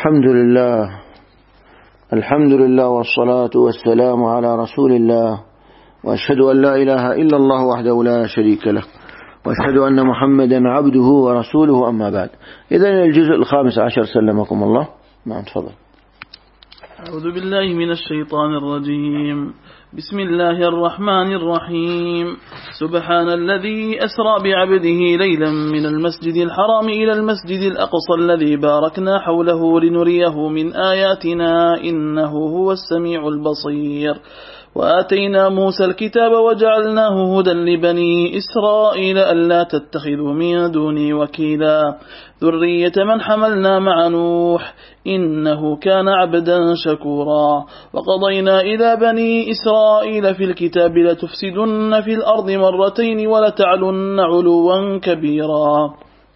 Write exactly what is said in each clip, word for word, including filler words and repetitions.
الحمد لله الحمد لله والصلاة والسلام على رسول الله، وأشهد أن لا إله إلا الله وحده لا شريك له، وأشهد أن محمدا عبده ورسوله، أما بعد. إذن الجزء الخامس عشر سلمكم الله. نعم تفضل. أعوذ بالله من الشيطان الرجيم. بسم الله الرحمن الرحيم. سبحان الذي أسرى بعبده ليلا من المسجد الحرام إلى المسجد الأقصى الذي باركنا حوله لنريه من آياتنا إنه هو السميع البصير. وآتينا موسى الكتاب وجعلناه هدى لبني إسرائيل ألا تتخذوا من دوني وكيلا ذرية من حملنا مع نوح إنه كان عبدا شكورا. وقضينا إلى بني إسرائيل في الكتاب لتفسدن في الأرض مرتين ولتعلن علوا كبيرا.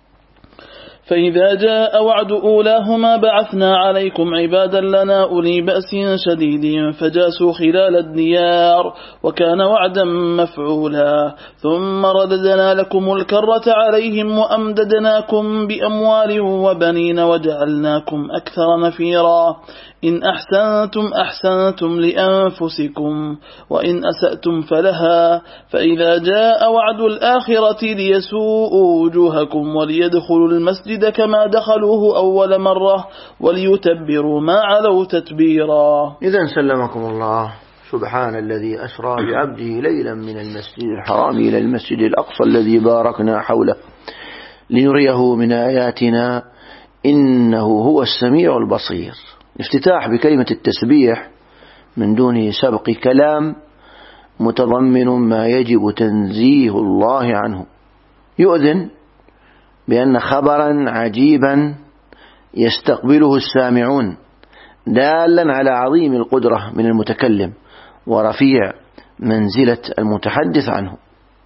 فإذا جاء وعد أولاهما بعثنا عليكم عبادا لنا أولي بأس شديد فجاسوا خلال الديار وكان وعدا مفعولا. ثم رددنا لكم الكرة عليهم وأمددناكم بأموال وبنين وجعلناكم أكثر نفيرا. إن أحسنتم أحسنتم لأنفسكم وإن أسأتم فلها. فإذا جاء وعد الآخرة ليسوءوا وجوهكم وليدخلوا المسجد كما دخلوه أول مرة وليتبروا ما علوا تتبيرا. إذن سلمكم الله. سبحان الذي أسرى بعبده ليلا من المسجد الحرام إلى المسجد الأقصى الذي باركنا حوله لنريه من آياتنا إنه هو السميع البصير. افتتاح بكلمة التسبيح من دون سبق كلام متضمن ما يجب تنزيه الله عنه، يؤذن بأن خبرا عجيبا يستقبله السامعون دالا على عظيم القدرة من المتكلم ورفيع منزلة المتحدث عنه.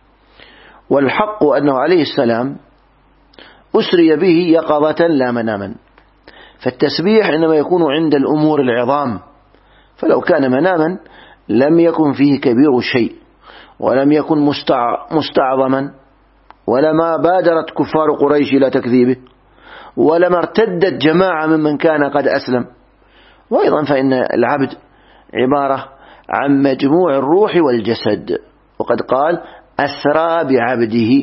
والحق أنه عليه السلام أسري به يقظة لا مناما، فالتسبيح إنما يكون عند الأمور العظام، فلو كان مناما لم يكن فيه كبير شيء ولم يكن مستعظما ولما بادرت كفار قريش إلى تكذيبه ولما ارتدت جماعة ممن كان قد أسلم. وأيضا فإن العبد عبارة عن مجموع الروح والجسد، وقد قال أسرى بعبده،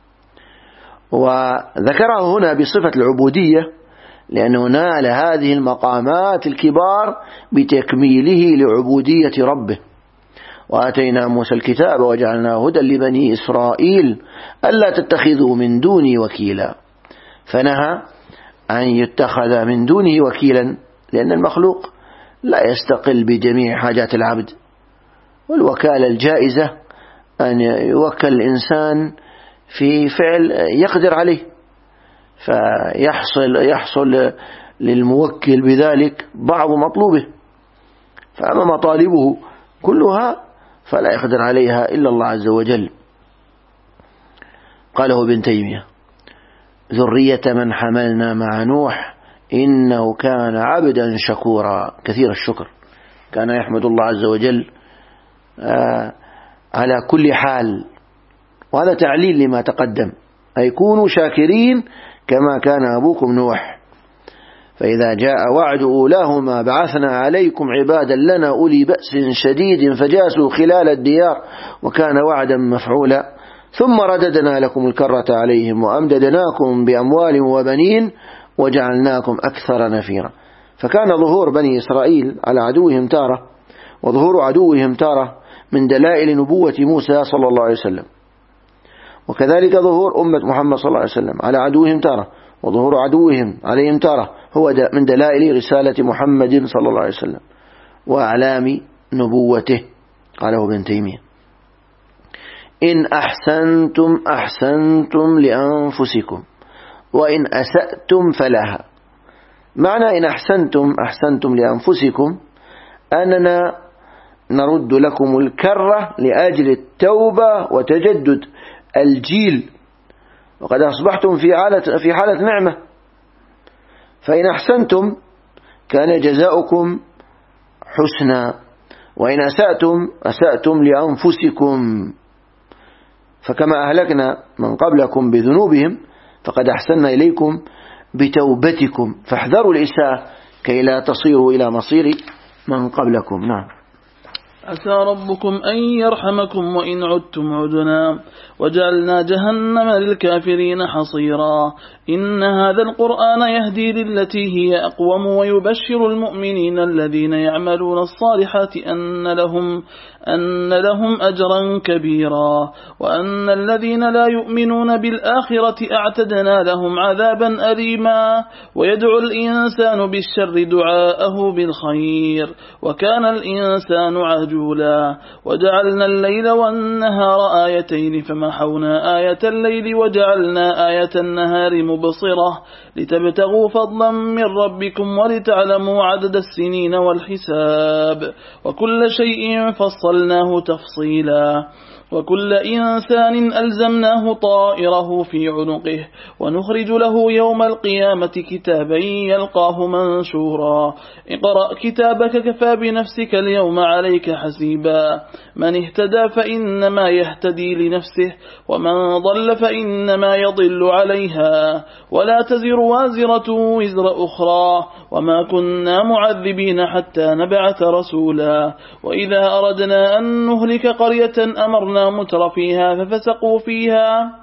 وذكره هنا بصفة العبودية لأنه نال هذه المقامات الكبار بتكميله لعبودية ربه. وآتينا موسى الكتاب وجعلناه هدى لبني إسرائيل ألا تتخذوا من دوني وكيلا، فنهى أن يتخذ من دونه وكيلا لأن المخلوق لا يستقل بجميع حاجات العبد، والوكالة الجائزة أن يوكل الإنسان في فعل يقدر عليه فيحصل يحصل للموكل بذلك بعض مطلوبه، فأما مطالبه كلها فلا يقدر عليها إلا الله عز وجل. قاله ابن تيمية: ذرية من حملنا مع نوح إنه كان عبدا شكورا، كثير الشكر، كان يحمد الله عز وجل على كل حال، وهذا تعليل لما تقدم، أي كونوا شاكرين كما كان أبوكم نوح. فإذا جاء وعد أولاهما بعثنا عليكم عبادا لنا أولي بأس شديد فجاسوا خلال الديار وكان وعدا مفعولا. ثم رددنا لكم الكرة عليهم وأمددناكم بأموال وبنين وجعلناكم أكثر نفيرا. فكان ظهور بني إسرائيل على عدوهم تارة وظهور عدوهم تارة من دلائل نبوة موسى صلى الله عليه وسلم، وكذلك ظهور أمة محمد صلى الله عليه وسلم على عدوهم تارة وظهور عدوهم عليهم تارة هو من دلائل رسالة محمد صلى الله عليه وسلم وأعلام نبوته. قاله ابن تيمية: إن أحسنتم أحسنتم لأنفسكم وإن أسأتم فلها. معنى إن أحسنتم أحسنتم لأنفسكم أننا نرد لكم الكرة لأجل التوبة وتجدد الجيل، وقد أصبحتم في حالة في حالة نعمة. فإن أحسنتم كان جزاؤكم حسنا، وإن أسأتم أسأتم لأنفسكم، فكما أهلكنا من قبلكم بذنوبهم فقد أحسننا إليكم بتوبتكم، فاحذروا الإساءة كي لا تصيروا إلى مصير من قبلكم. نعم. عسى ربكم أن يرحمكم وإن عدتم عدنا وجعلنا جهنم للكافرين حصيرا. إن هذا القرآن يهدي للتي هي أقوم ويبشر المؤمنين الذين يعملون الصالحات أن لهم, أن لهم أجرا كبيرا وأن الذين لا يؤمنون بالآخرة أعتدنا لهم عذابا أليما. ويدعو الإنسان بالشر دعاءه بالخير وكان الإنسان عجولا. وجعلنا الليل والنهار آيتين فمحونا آية الليل وجعلنا آية النهار مبصرة لتبتغوا فضلا من ربكم ولتعلموا عدد السنين والحساب وكل شيء فصلناه تفصيلا. وكل إنسان ألزمناه طائره في عنقه ونخرج له يوم القيامة كتابا يلقاه منشورا. اقرأ كتابك كفى بنفسك اليوم عليك حسيبا. من اهتدى فإنما يهتدي لنفسه ومن ضل فإنما يضل عليها ولا تزر وازرة وزر أخرى وما كنا معذبين حتى نبعث رسولا. وإذا أردنا أن نهلك قرية أمرنا متر فيها ففسقوا فيها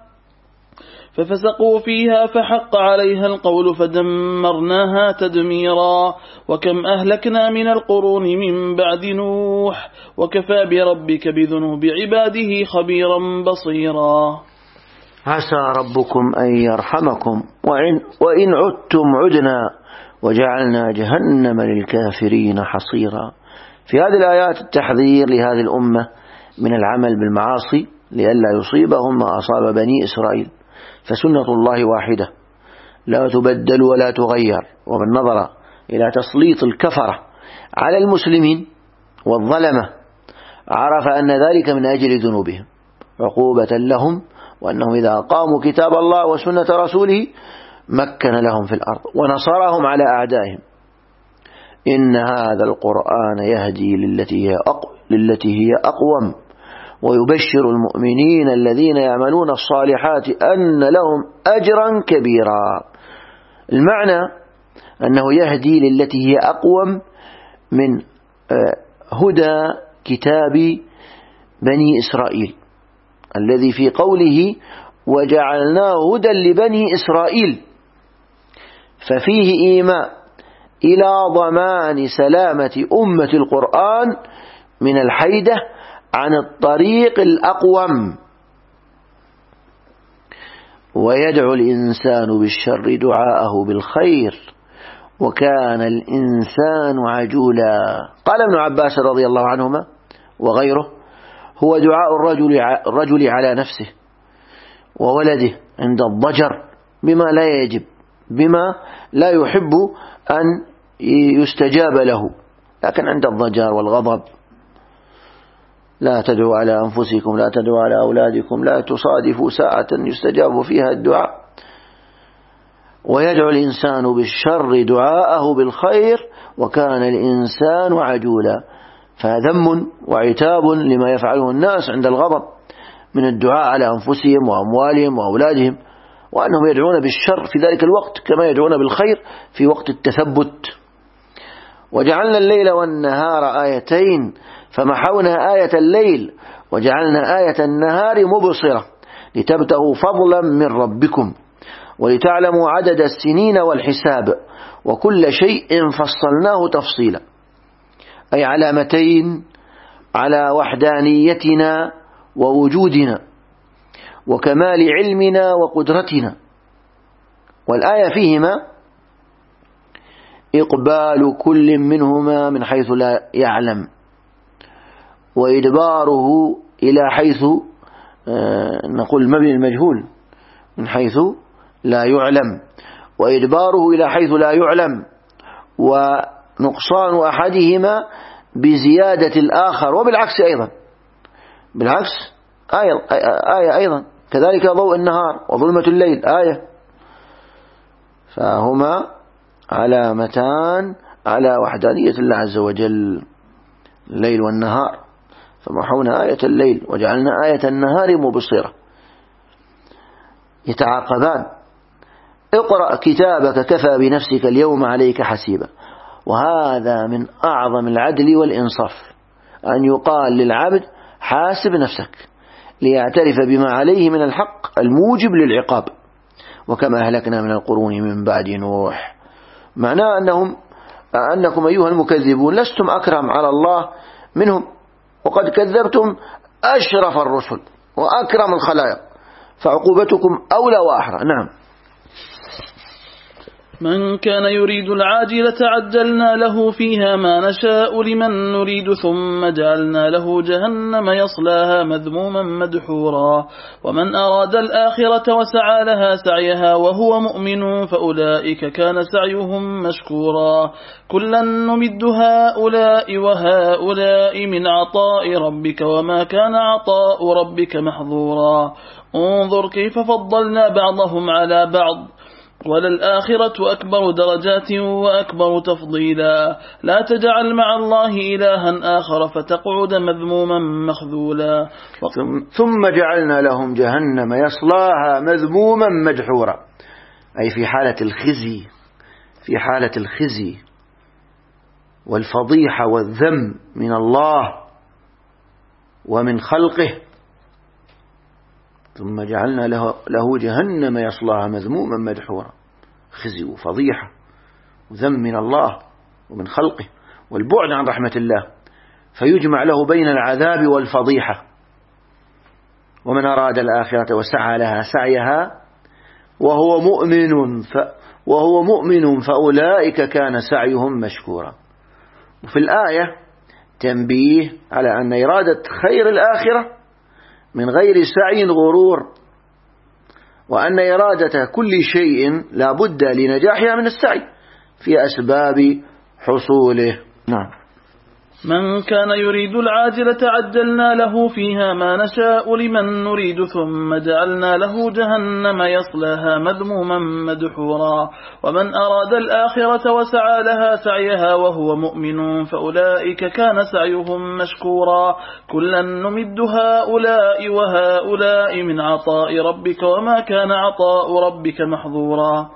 ففسقوا فيها فحق عليها القول فدمرناها تدميرا. وكم أهلكنا من القرون من بعد نوح وكفى بربك بذنوب عباده خبيرا بصيرا. عسى ربكم أن يرحمكم وإن, وإن عدتم عدنا وجعلنا جهنم للكافرين حصيرا. في هذه الآيات التحذير لهذه الأمة من العمل بالمعاصي لئلا يصيبهم ما أصاب بني إسرائيل. فسنة الله واحدة لا تبدل ولا تغير. وبالنظر إلى تسليط الكفرة على المسلمين والظلمة عرف أن ذلك من أجل ذنوبهم عقوبة لهم وأنهم إذا قاموا كتاب الله وسنة رسوله مكن لهم في الأرض ونصرهم على أعدائهم. إن هذا القرآن يهدي للتي هي أقوم, للتي هي أقوم ويبشر المؤمنين الذين يعملون الصالحات أن لهم أجرا كبيرا. المعنى أنه يهدي للتي هي أقوم من هدى كتاب بني إسرائيل الذي في قوله وجعلناه هدى لبني إسرائيل ففيه إيماء إلى ضمان سلامة أمة القرآن من الحيدة عن الطريق الأقوم. ويدعو الإنسان بالشر دعاءه بالخير وكان الإنسان عجولا. قال ابن عباس رضي الله عنهما وغيره هو دعاء الرجل, الرجل على نفسه وولده عند الضجر بما لا يجب بما لا يحب أن يستجاب له، لكن عند الضجر والغضب لا تدعوا على أنفسكم لا تدعوا على أولادكم لا تصادفوا ساعة يستجاب فيها الدعاء. ويدعو الإنسان بالشر دعاءه بالخير وكان الإنسان عجولا. فذم وعتاب لما يفعله الناس عند الغضب من الدعاء على أنفسهم وأموالهم وأولادهم، وأنهم يدعون بالشر في ذلك الوقت كما يدعون بالخير في وقت التثبت. وجعلنا الليل والنهار آيتين فمحونا آية الليل وجعلنا آية النهار مبصرة لتبتغوا فضلا من ربكم ولتعلموا عدد السنين والحساب وكل شيء فصلناه تفصيلا، أي علامتين على وحدانيتنا ووجودنا وكمال علمنا وقدرتنا. والآية فيهما إقبال كل منهما من حيث لا يعلم وإدباره إلى حيث نقول مبني المجهول من حيث لا يعلم وإدباره إلى حيث لا يعلم ونقصان أحدهما بزيادة الآخر وبالعكس أيضا بالعكس آية, آية أيضا كذلك ضوء النهار وظلمة الليل آية، فهما علامتان على وحدانية الله عز وجل الليل والنهار. فمحونا آية الليل وجعلنا آية النهار مبصرة يتعاقبان. اقرأ كتابك كفى بنفسك اليوم عليك حسيبا. وهذا من أعظم العدل والإنصاف، أن يقال للعبد حاسب نفسك ليعترف بما عليه من الحق الموجب للعقاب، وكما أهلكنا من القرون من بعد نوح. معناه أنهم أنكم أيها المكذبون لستم أكرم على الله منهم، وقد كذبتم أشرف الرسل وأكرم الخلائق، فعقوبتكم أولى وأحرى. نعم. من كان يريد العاجلة عجلنا له فيها ما نشاء لمن نريد ثم جعلنا له جهنم يصلاها مذموما مدحورا ومن أراد الآخرة وسعى لها سعيها وهو مؤمن فأولئك كان سعيهم مشكورا كلا نمد هؤلاء وهؤلاء من عطاء ربك وما كان عطاء ربك محظورا انظر كيف فضلنا بعضهم على بعض وللآخرة أكبر درجات وأكبر تفضيلا لا تجعل مع الله إلها آخر فتقعد مذموما مخذولا. ثم جعلنا لهم جهنم يصلاها مذموما مدحورا، أي في حالة الخزي، في حالة الخزي والفضيحة والذم من الله ومن خلقه. ثم جعلنا له, له جهنم يصلاها مذموما مدحورا، خزي وفضيحة وذم من الله ومن خلقه والبعد عن رحمة الله، فيجمع له بين العذاب والفضيحة. ومن أراد الآخرة وسعى لها سعيها وهو مؤمن ف وهو مؤمن فأولئك كان سعيهم مشكورا. وفي الآية تنبيه على أن إرادة خير الآخرة من غير سعي غرور، وأن إرادة كل شيء لا بد لنجاحها من السعي في أسباب حصوله. نعم. من كان يريد العاجلة عجلنا له فيها ما نشاء لمن نريد ثم جعلنا له جهنم يصلاها مذموما مدحورا ومن أراد الآخرة وسعى لها سعيها وهو مؤمن فأولئك كان سعيهم مشكورا كلا نمد هؤلاء وهؤلاء من عطاء ربك وما كان عطاء ربك محظورا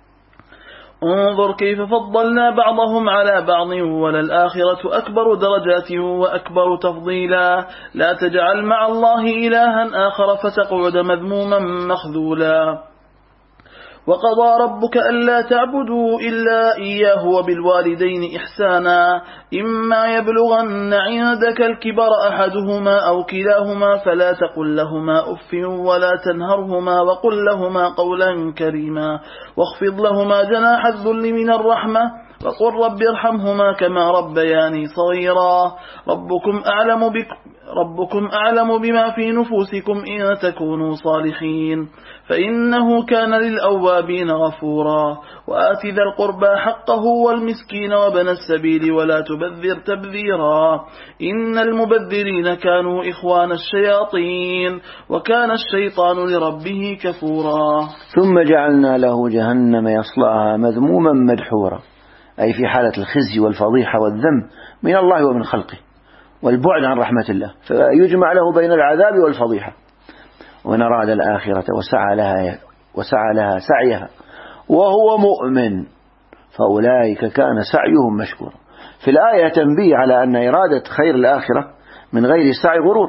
انظر كيف فضلنا بعضهم على بعض وللآخرة أكبر درجات وأكبر تفضيلا لا تجعل مع الله إلها آخر فتقعد مذموما مخذولا وقضى ربك ألا تعبدوا إلا إياه وبالوالدين إحسانا إما يبلغن عندك الكبر أحدهما أو كلاهما فلا تقل لهما أف ولا تنهرهما وقل لهما قولا كريما واخفض لهما جناح الذل من الرحمة وقل رب ارحمهما كما ربياني صغيرا ربكم أعلم بكم ربكم أعلم بما في نفوسكم إن تكونوا صالحين فإنه كان للأوابين غفورا وآت ذا القربى حقه والمسكين وابن السبيل ولا تبذر تبذيرا إن المبذرين كانوا إخوان الشياطين وكان الشيطان لربه كفورا. ثم جعلنا له جهنم يصلاها مذموما مدحورا، أي في حالة الخزي والفضيحة والذم من الله ومن خلقه والبعد عن رحمة الله، فيجمع له بين العذاب والفضيحة. ومن أراد الآخرة وسعى لها, وسعى لها سعيها وهو مؤمن فأولئك كان سعيهم مشكورا. في الآية تنبيه على أن إرادة خير الآخرة من غير سعي غرور،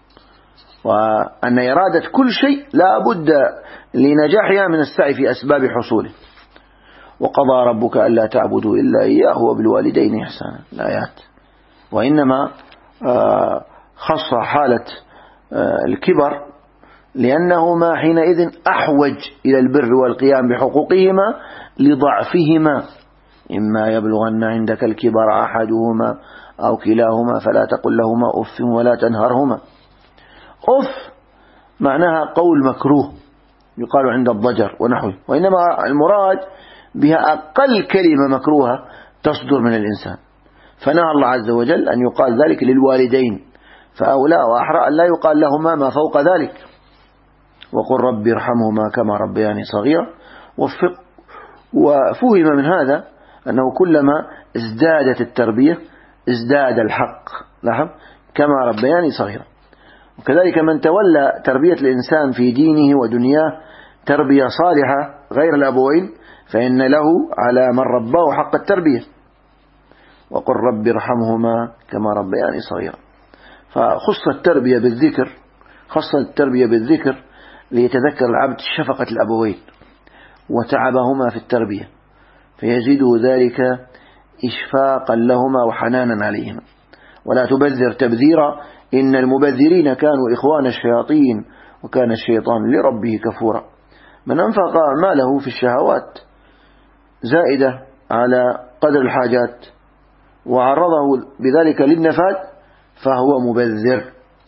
وأن إرادة كل شيء لا بد لنجاحها من السعي في أسباب حصوله. وقضى ربك ألا تعبدوا إلا إياه وبالوالدين إحسانا الآيات. وإنما خص حالة الكبر لأنهما حينئذ أحوج إلى البر والقيام بحقوقهما لضعفهما إما يبلغن عندك الكبر أحدهما أو كلاهما فلا تقل لهما أف ولا تنهرهما. أف معناها قول مكروه يقال عند الضجر ونحوه، وإنما المراد بها أقل كلمة مكروهة تصدر من الإنسان، فنهى الله عز وجل أن يقال ذلك للوالدين، فأولى وأحرى أن لا يقال لهما ما فوق ذلك. وقل رب ارحمهما كما ربياني صغيرا. وفهم من هذا أنه كلما ازدادت التربية ازداد الحق لهم كما ربياني صغيرا. وكذلك من تولى تربية الإنسان في دينه ودنياه تربية صالحة غير الأبوين فإن له على من رباه حق التربية. وقل رب ارحمهما كما ربياني صغيرا. فخص التربية بالذكر، خص التربية بالذكر ليتذكر العبد شفقة الأبوين وتعبهما في التربية، فيزيده ذلك إشفاقا لهما وحنانا عليهما. ولا تبذر تبذيرا، إن المبذرين كانوا إخوان الشياطين وكان الشيطان لربه كفورا. من أنفق ماله في الشهوات زائدة على قدر الحاجات وعرضه بذلك للنفاد فهو مبذر.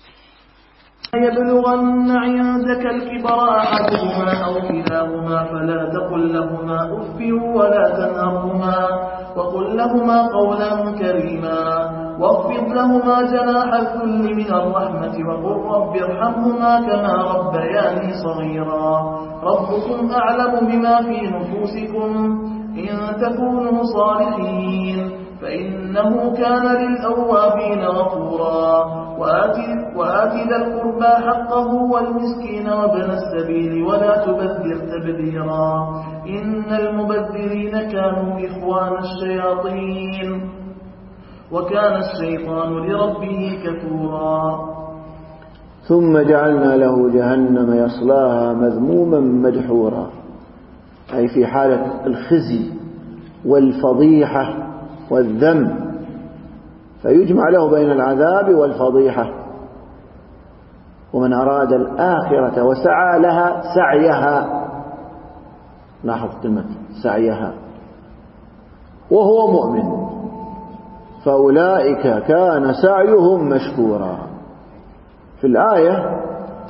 يبلغن عندك الكبر أحدهما أو كلاهما فلا تقل لهما أف ولا تنهرهما وقل لهما قولا كريما واخفض لهما جناح الذل من الرحمة وقل رب ارحمهما كما ربياني صغيرا. ربكم أعلم بما في نفوسكم إن تكونوا صالحين فإنه كان للأوابين غفورا. وآت ذا القربى حقه والمسكين وابن السبيل ولا تبذر تبذيرا إن المبذرين كانوا إخوان الشياطين وكان الشيطان لربه كفورا. ثم جعلنا له جهنم يصلاها مذموما مدحورا، أي في حالة الخزي والفضيحة والذم، فيجمع له بين العذاب والفضيحة. ومن أراد الآخرة وسعى لها سعيها، لاحظ كلمة سعيها، وهو مؤمن فأولئك كان سعيهم مشكورا. في الآية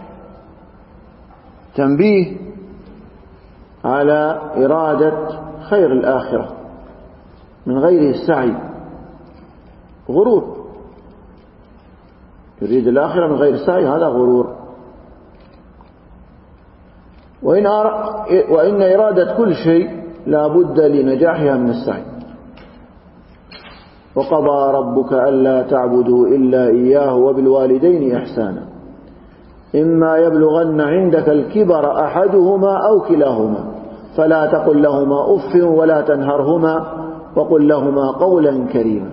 تنبيه على إرادة خير الآخرة من غير السعي، غرور. يريد الآخرة من غير السعي، هذا غرور. وإن, وإن إرادة كل شيء لا بد لنجاحها من السعي. وقضى ربك ألا تعبدوا إلا إياه وبالوالدين إحسانا إما يبلغن عندك الكبر أحدهما أو كلاهما فلا تقل لهما أف ولا تنهرهما وقل لهما قولا كريما.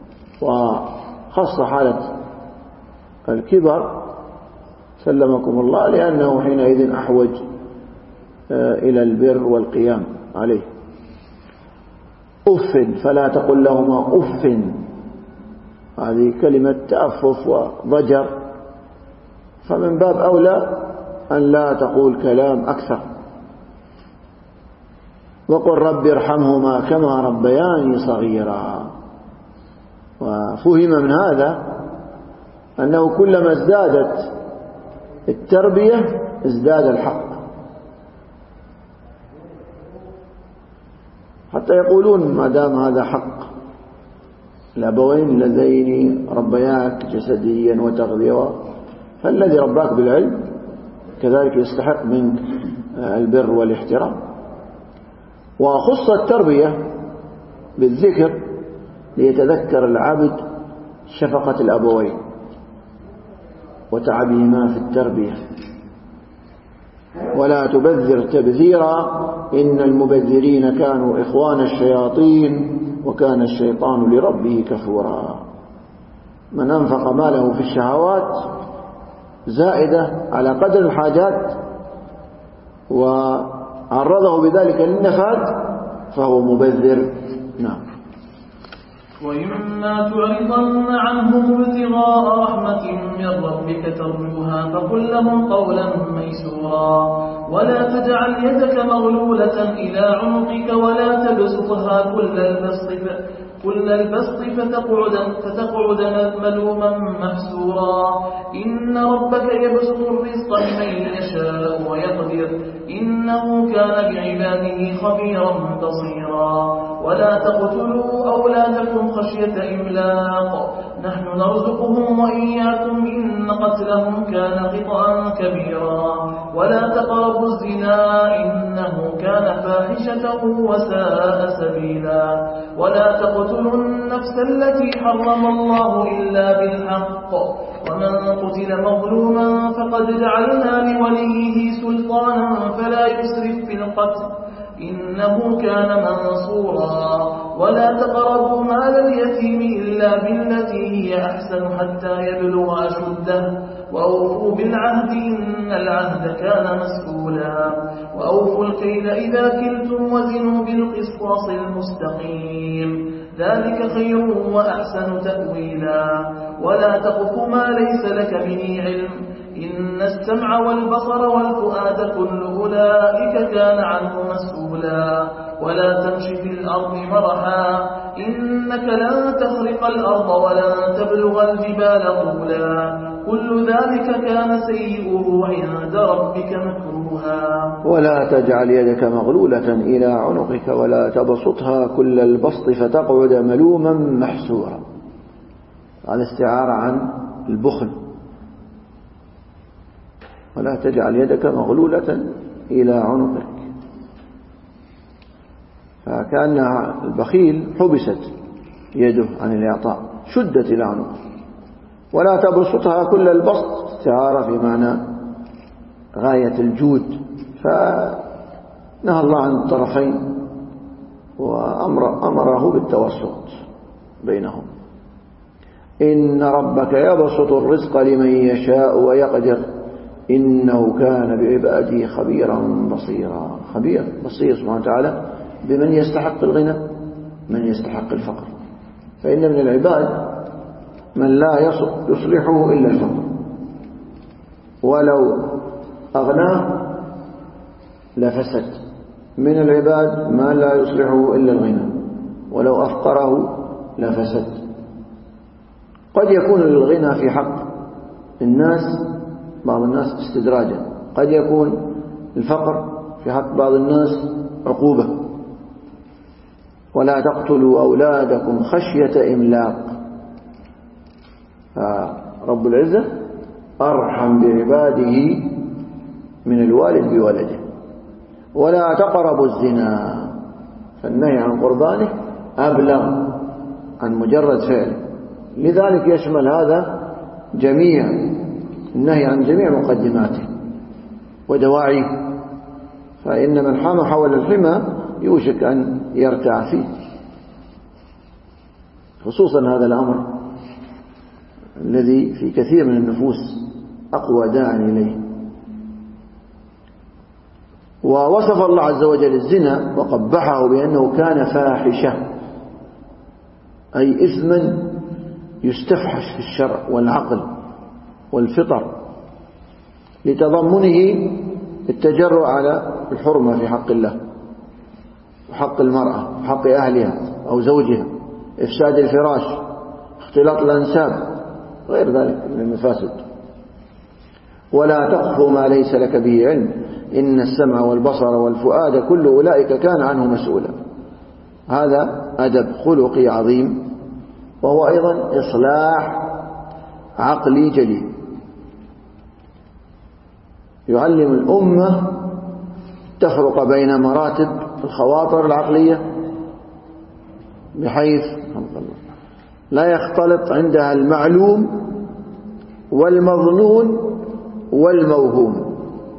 وخص حالة الكبر سلمكم الله لأنه حينئذ أحوج إلى البر والقيام عليه. أف فلا تقل لهما أف، هذه كلمة تأفف وضجر، فمن باب أولى أن لا تقول كلام أكثر. وقل رب ارحمهما كما ربياني صغيرا. وفهم من هذا أنه كلما ازدادت التربية ازداد الحق، حتى يقولون ما دام هذا حق الأبوين اللذين ربياك جسديا وتغذية، فالذي رباك بالعلم كذلك يستحق منك البر والاحترام. وخص التربية بالذكر ليتذكر العبد شفقة الأبوين وتعبهما في التربية. ولا تبذر تبذيرا إن المبذرين كانوا إخوان الشياطين وكان الشيطان لربه كفورا. من أنفق ماله في الشهوات زائدة على قدر الحاجات وعرضه بذلك للنفاد فهو مبذر. نعم. وإما تعرضن عنهم ابتغاء رحمة من ربك ترجوها فقل لهم قولا ميسورا ولا تجعل يدك مغلولة إلى عنقك ولا تبسطها كل البسط كل البسط فتقعد, فتقعد ملوما محسورا. إن ربك يبسط الرزق لمن يشاء ويقدر إنه كان بعباده خبيرا بصيرا. ولا تقتلوا أولادكم خشية إملاق نحن نرزقهم وإياكم إن قتلهم كان خطأ كبيرا. ولا تقربوا الزنا إنه كان فاحشة وساء سبيلا. ولا تقتلوا النفس التي حرم الله إلا بالحق ومن قتل مظلوما فقد جعلنا لوليه سلطانا فلا يسرف في القتل إنه كان منصورا. ولا تقربوا مال اليتيم أحسن حتى يبلغ أشده وأوفوا بالعهد إن العهد كان مسؤولا وأوفوا الكيل إذا كلتم وزنوا بالقسطاس المستقيم ذلك خير وأحسن تأويلا ولا تقف ما ليس لك به علم إن السمع والبصر والفؤاد كل أولئك كان عنه مسؤولا ولا تمش في الأرض مرحا إنك لن تخرق الأرض ولن تبلغ الجبال طولا كل ذلك كان سيئه عند ربك مكروها ولا تجعل يدك مغلولة إلى عنقك ولا تبسطها كل البسط فتقعد ملوما محسورا. هذا استعارة عن البخل. ولا تجعل يدك مغلولة إلى عنقك، فكأن البخيل حبست يده عن الإعطاء شدت إلى عنقه. ولا تبسطها كل البسط استعارة في معنى غاية الجود، فنهى الله عن الطرفين وأمره بالتوسط بينهم. إن ربك يبسط الرزق لمن يشاء ويقدر إنه كان بعباده خبيرا بصيرا. خبير بصير سبحانه وتعالى بمن يستحق الغنى من يستحق الفقر، فإن من العباد من لا يصلحه إلا الفقر، ولو أغناه لفسد. من العباد ما لا يصلحه إلا الغنى، ولو أفقره لفسد. قد يكون الغنى في حق الناس بعض الناس استدراجا، قد يكون الفقر في حق بعض الناس عقوبة. ولا تقتلوا أولادكم خشية إملاق. رب العزة أرحم بعباده من الوالد بولده. ولا تقربوا الزنا، فالنهي عن قربانه أبلغ عن مجرد فعل، لذلك يشمل هذا جميع النهي عن جميع مقدماته ودواعيه، فإن من حام حول الحمى يوشك أن يرتع فيه، خصوصا هذا الأمر الذي في كثير من النفوس أقوى داعٍ إليه. ووصف الله عز وجل الزنا وقبحه بأنه كان فاحشة، أي إثما يستفحش في الشرع والعقل والفطر، لتضمنه التجرؤ على الحرمة في حق الله وحق المرأة وحق أهلها أو زوجها، إفساد الفراش، اختلاط الأنساب، غير ذلك من المفاسد. ولا تقف ما ليس لك به علم إن السمع والبصر والفؤاد كل أولئك كان عنه مسؤولا. هذا أدب خلقي عظيم، وهو أيضا إصلاح عقلي جليل، يعلم الأمة تفرق بين مراتب الخواطر العقلية بحيث لا يختلط عندها المعلوم والمظنون والموهوم.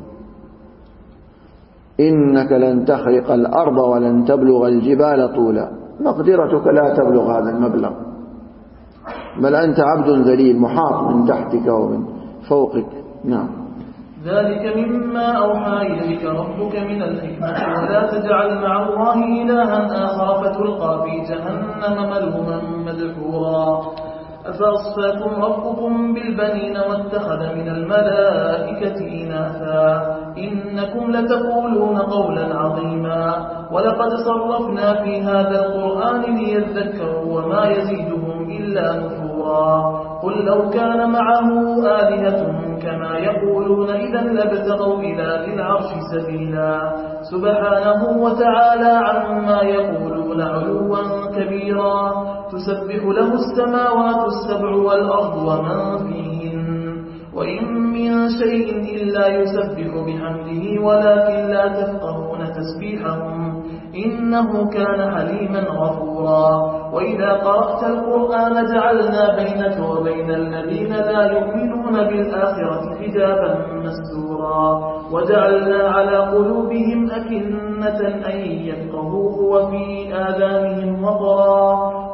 إنك لن تخرق الأرض ولن تبلغ الجبال طولا. مقدرتك لا تبلغ هذا المبلغ، بل أنت عبد ذليل محاط من تحتك ومن فوقك. نعم. ذلك مما أوحى إليك ربك من الحكمة ولا تجعل مع الله إلها آخر فتلقى في جهنم ملوما مدحورا. أفأصفاكم ربكم بالبنين واتخذ من الملائكة إناثا إنكم لتقولون قولا عظيما ولقد صرفنا في هذا القرآن ليذكروا وما يزيدهم إلا نفورا. قل لو كان معه آلهة كما يقولون إذا لابتغوا إلى ذي العرش سبيلا. سبحانه وتعالى عما يقولون علوا كبيرا. تسبح له السماوات السبع والأرض ومن فيهن وإن من شيء إلا يسبح بحمده ولكن لا تفقهون تسبيحهم إنه كان حليما غفورا. وإذا قرأت القرآن جعلنا بينك وبين الذين لا يؤمنون بالآخرة حجابا مستورا وجعلنا على قلوبهم أكنة أن يفقهوه وفي آذانهم وقرا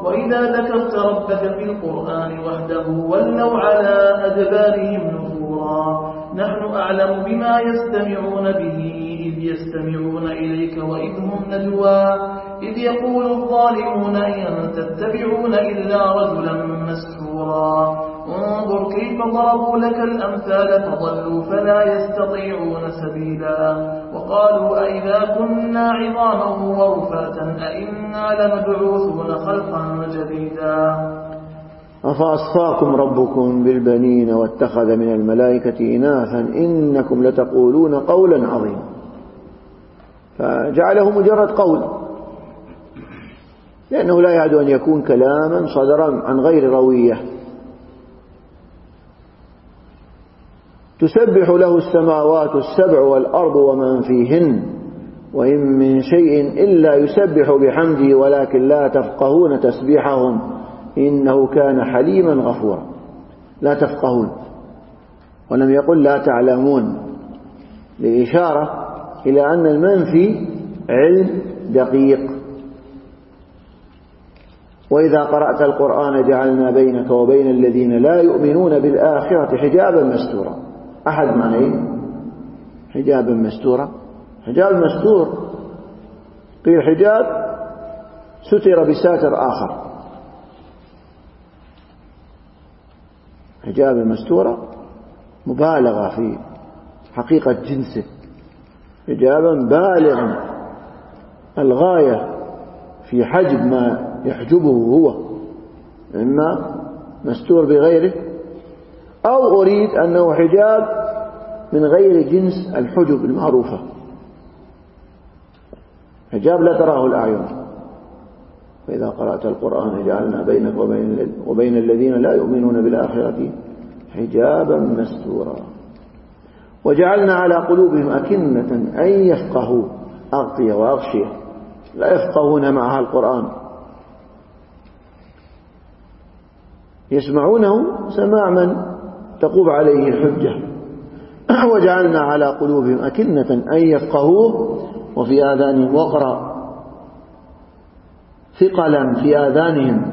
وإذا ذكرت ربك في القرآن وحده ولوا على أدبارهم نفورا نحن أعلم بما يستمعون به إذ يستمعون إليك وإذ هم نجوى إذ يقول الظالمون إن تتبعون إلا رجلا مسحورا انظر كيف ضربوا لك الأمثال فضلوا فلا يستطيعون سبيلا وقالوا أئذا كنا عظاما ورفاتا أئنا لمبعوثون خلقا جديدا أفأصفاكم ربكم بالبنين واتخذ من الملائكة إناثا إنكم لتقولون قولا عظيما فجعله مجرد قول لأنه لا يعد أن يكون كلاما صدرا عن غير روية تسبح له السماوات السبع والأرض ومن فيهن وإن من شيء إلا يسبح بحمده ولكن لا تفقهون تسبيحهم إنه كان حليما غفورا لا تفقهون ولم يقل لا تعلمون لإشارة إلى أن المنفي علم دقيق وإذا قرأت القرآن جعلنا بينك وبين الذين لا يؤمنون بالآخرة حجابا مستورا أحد معنيه حجابا مستورا حجاب مستور قيل حجاب ستر بساتر آخر حجابا مستورا مبالغة في حقيقة جنسه حجابا بالغا الغاية في حجب ما يحجبه هو إما مستور بغيره أو أريد أنه حجاب من غير جنس الحجب المعروفة حجاب لا تراه الأعين فإذا قرأت القرآن جعلنا بينك وبين, وبين الذين لا يؤمنون بالآخرة حجابا مستورا وجعلنا على قلوبهم أكنة أن يفقهوا أغطية وأغشية لا يفقهون معها القرآن يسمعونه سماع من تقوم عليه الحجة وجعلنا على قلوبهم أكنة أن يفقهوه وفي آذانهم وقرا ثقلا في آذانهم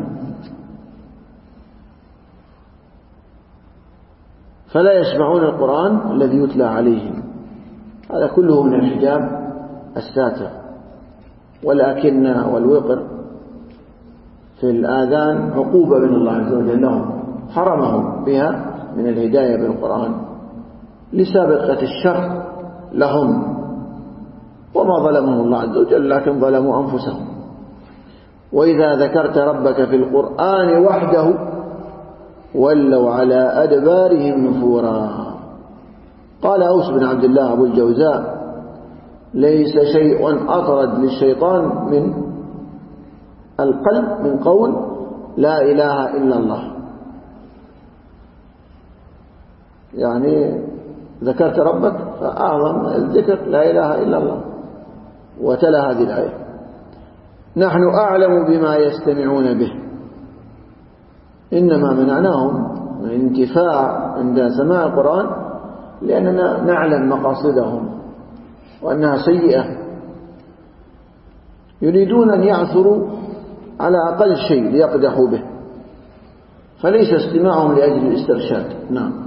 فلا يسمعون القرآن الذي يتلى عليهم هذا كله من الحجاب الساتر والأكنة والوقر في الآذان عقوبة من الله عز وجل لهم حرمهم بها من الهداية بالقرآن لسابقة الشر لهم وما ظلمهم الله عز وجل لكن ظلموا أنفسهم وإذا ذكرت ربك في القرآن وحده ولوا على أدبارهم نفورا قال أوس بن عبد الله أبو الجوزاء ليس شيء أطرد للشيطان من القلب من قول لا إله إلا الله يعني ذكرت ربك فأعظم الذكر لا إله إلا الله وتلا هذه الآية نحن أعلم بما يستمعون به إنما منعناهم من الانتفاع عند سماع القرآن لأننا نعلم مقاصدهم وأنها سيئة يريدون أن يعثروا على أقل شيء ليقدحوا به فليس استماعهم لأجل الاسترشاد نعم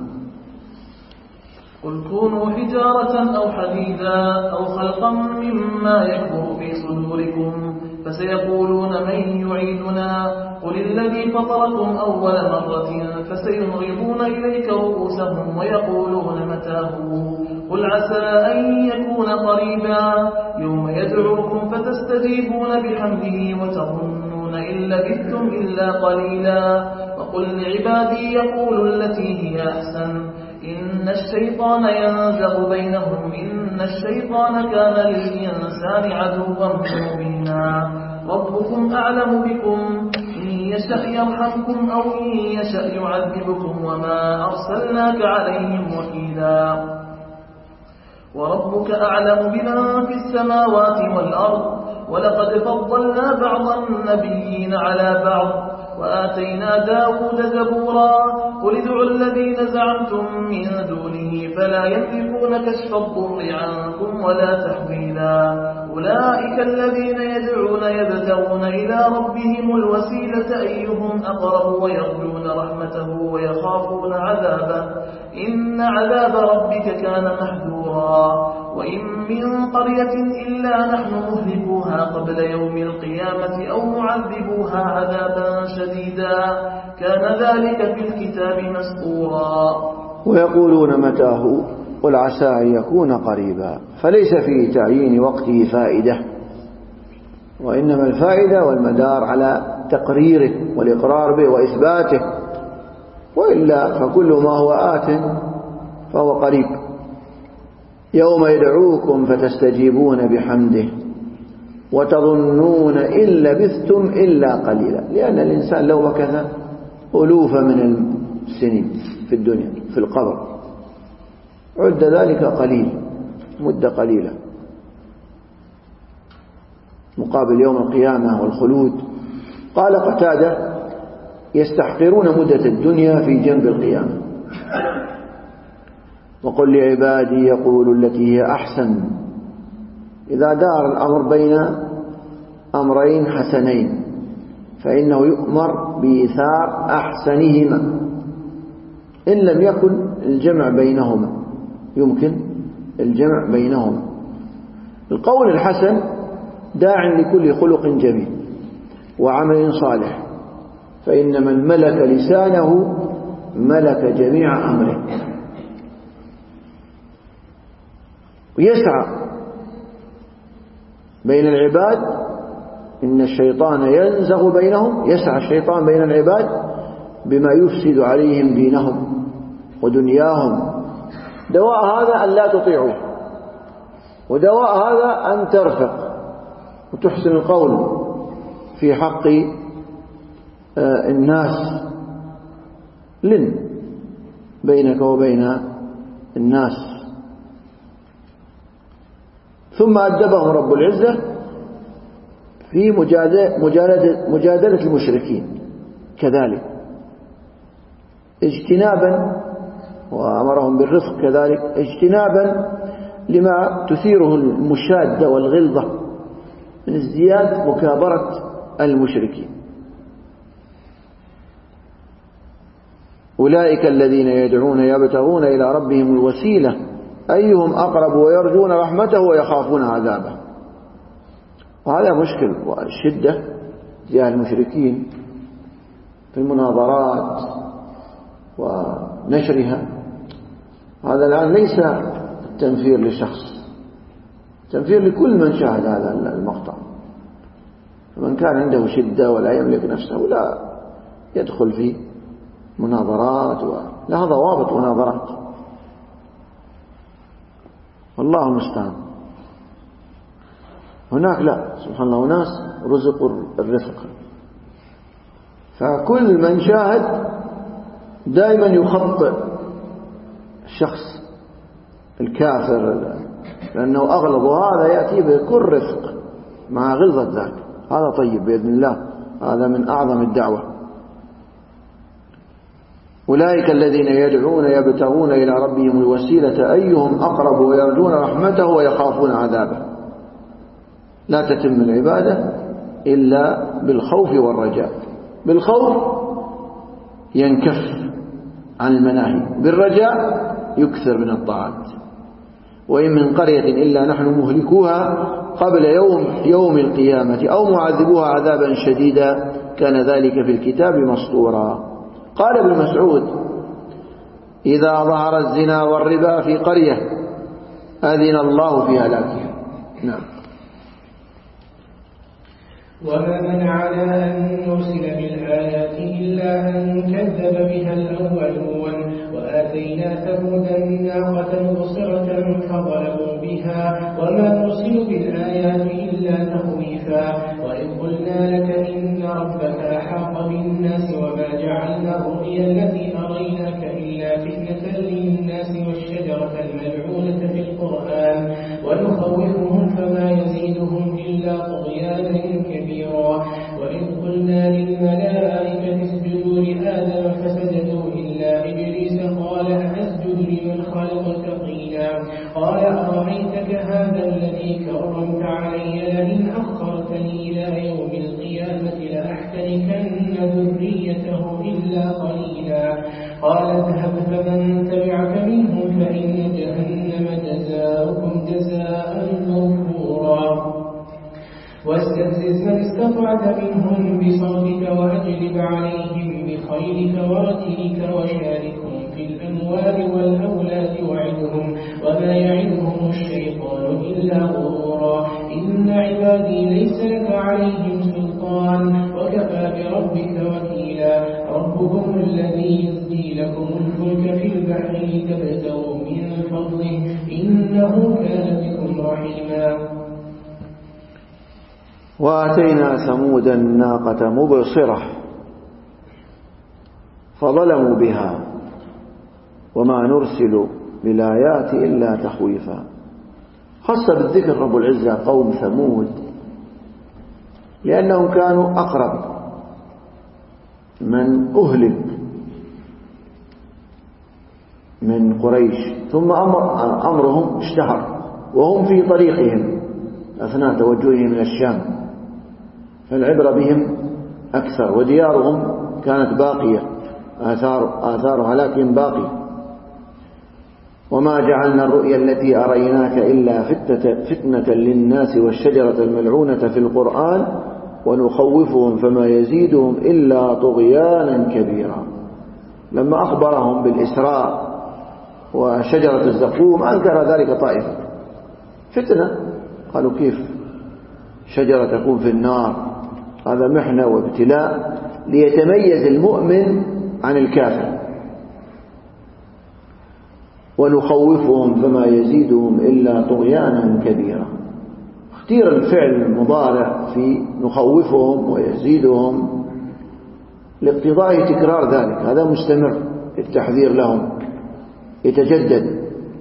قل كونوا حجارة أو حديدا أو خلقا مما يكبر في صدوركم فسيقولون من يعيدنا قل الذي فطركم أول مرة فسينغضون إليك رؤوسهم ويقولون متاه قل عسى أن يكون قريبا يوم يدعوكم فتستجيبون بحمده وتظنون إن لبثتم إلا قليلا وقل لعبادي يقولوا التي هي أحسن إن الشيطان ينزغ بينهم إن الشيطان كان للإنسان عدوا مبينا ربكم أعلم بكم إن يشأ يرحمكم أو إن يشأ يعذبكم وما أرسلناك عليهم وكيلا وربك أعلم بمن في السماوات والأرض ولقد فضلنا بعض النبيين على بعض وآتينا وآتينا داود زبورا قل ادعوا الذين زعمتم من دونه فلا يملكون كشف الضر عنكم ولا تحويلا أولئك الذين يدعون يبتغون إلى ربهم الوسيلة أيهم أقرب ويرجون رحمته ويخافون عذابه إن عذاب ربك كان محذورا وإن من قرية إلا نحن مهلكوها قبل يوم القيامة أو معذبوها عذابا شديدا كان ذلك في الكتاب مسطورا ويقولون متاه قل عسى أن يكون قريبا فليس في تعيين وقته فائدة وإنما الفائدة والمدار على تقريره والإقرار به وإثباته وإلا فكل ما هو آت فهو قريب يوم يدعوكم فتستجيبون بحمده وتظنون إن لبثتم إلا قليلا لأن الإنسان لو مكث ألوفا من السنين في الدنيا في القبر عد ذلك قليل مدة قليلة مقابل يوم القيامة والخلود. قال قتادة يستحقرون مدة الدنيا في جنب القيامة وقل لعبادي يقولوا التي هي أحسن إذا دار الأمر بين أمرين حسنين فإنه يؤمر بإيثار أحسنهما إن لم يكن الجمع بينهما يمكن الجمع بينهما. القول الحسن داع لكل خلق جميل وعمل صالح فإن من ملك لسانه ملك جميع أمره ويسعى بين العباد إن الشيطان ينزغ بينهم يسعى الشيطان بين العباد بما يفسد عليهم دينهم ودنياهم دواء هذا أن لا تطيعوه ودواء هذا أن ترفق وتحسن القول في حق الناس لن بينك وبين الناس. ثم أدبهم رب العزة في مجادلة, مجادلة المشركين كذلك اجتنابا وأمرهم بالرفق كذلك اجتنابا لما تثيره المشادة والغلظة من ازدياد مكابرة المشركين. أولئك الذين يدعون يبتغون إلى ربهم الوسيلة أيهم أقرب ويرجون رحمته ويخافون عذابه. وهذا مشكل والشدة جاء المشركين في المناظرات ونشرها. هذا الآن ليس تنفير لشخص تنفير لكل من شاهد هذا المقطع فمن كان عنده شدة ولا يملك نفسه لا يدخل في مناظرات ولها ضوابط مناظرات والله المستعان. هناك لا سبحان الله ناس رزقوا الرفق فكل من شاهد دائما يخطئ الشخص الكافر لأنه أغلب هذا يأتي بكل رفق مع غلظة ذاك هذا طيب بإذن الله هذا من أعظم الدعوة. أولئك الذين يدعون يبتغون إلى ربهم الوسيلة أيهم أقرب ويرجون رحمته ويخافون عذابه. لا تتم العبادة إلا بالخوف والرجاء. بالخوف ينكف عن المناهي بالرجاء يكثر من الطاعات. وإن من قرية إلا نحن مهلكوها قبل يوم يوم القيامة أو معذبوها عذابا شديدا كان ذلك في الكتاب مسطورا. قال ابن مسعود إذا ظهر الزنا والربا في قرية أذن الله في هلاكها. نعم. وما منعنا أن نرسل بالآيات إلا أن كذب بها الأولون وآتينا ثمود الناقة مبصرة فظلموا بها وما نرسل بالآيات إلا تخويفا. وإذ قلنا لك إن ربك أحاط بالناس وما جعلنا الرؤيا التي أريناك إلا فتنة للناس والشجرة الملعونة في القرآن ونخوفهم فما يزيدهم إلا طغيانا كبيرا. وإذ قلنا للملائكة اسجدوا فسجدوا إلا إبليس قال أسجد لمن خلقت طينا قال أرأيتك هذا الذي كرمت علي لئن أخرتني إلى يوم القيامة لأحتركن ذريته إلا قليلا قال اذهب فمن تبعك منهم فإن جهنم جزاؤكم جزاء موفورا واستفزز من استطعت منهم بصوتك وأجلب عليهم بخيلك ورجلك وشاركهم في الأموال والأولاد وعدهم وما يعدهم الشيطان إلا غرورا إن عبادي ليس لك عليهم سلطان وكفى بربك وكيلا ربكم الذي يزدي لكم الفلك في البحر لتبتغوا من فضله إنه كان بكم رحيما وآتينا ثمود الناقة مبصرة فظلموا بها وما نرسل بالآيات إلا تخويفا. خص بالذكر رب العزة قوم ثمود لأنهم كانوا أقرب من أهلك من قريش، ثم أمر أمرهم اشتهر وهم في طريقهم أثناء توجههم إلى الشام، فالعبرة بهم أكثر، وديارهم كانت باقية، آثار, آثار هلاكهم باقية. وما جعلنا الرؤيا التي أريناك إلا فتنة, فتنة للناس والشجرة الملعونة في القرآن ونخوفهم فما يزيدهم إلا طغيانا كبيرا. لما أخبرهم بالإسراء وشجرة الزقوم أنكر ذلك طائفة، فتنة، قالوا كيف شجرة تكون في النار، هذا محنة وابتلاء ليتميز المؤمن عن الكافر. ونخوفهم فما يزيدهم إلا طغيانا كبيرا. اختير الفعل المضارع في نخوفهم ويزيدهم لاقتضاء تكرار ذلك، هذا مستمر، التحذير لهم يتجدد،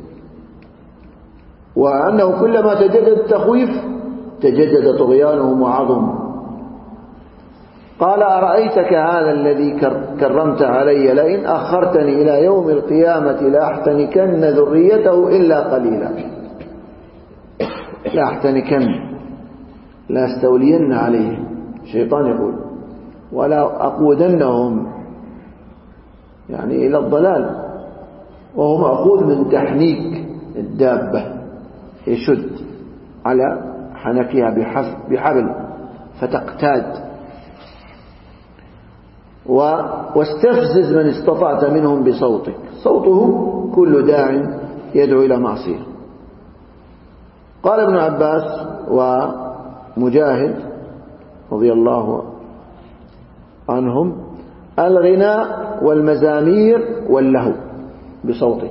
وأنه كلما تجدد التخويف تجدد طغيانهم وعظهم. قال أرأيتك هذا الذي كرمت علي لئن أخرتني إلى يوم القيامة لأحتنكن ذريته إلا قليلا. لأحتنكن، لا استولين عليه، الشيطان يقول، ولا أقودنهم يعني إلى الضلال، وهو مأخوذ من تحنيك الدابة، يشد على حنكها بحبل فتقتاد. واستفزز من استطعت منهم بصوتك، صوته كل داع يدعو إلى معصية. قال ابن عباس ومجاهد رضي الله عنهم الغناء والمزامير واللهو بصوتك.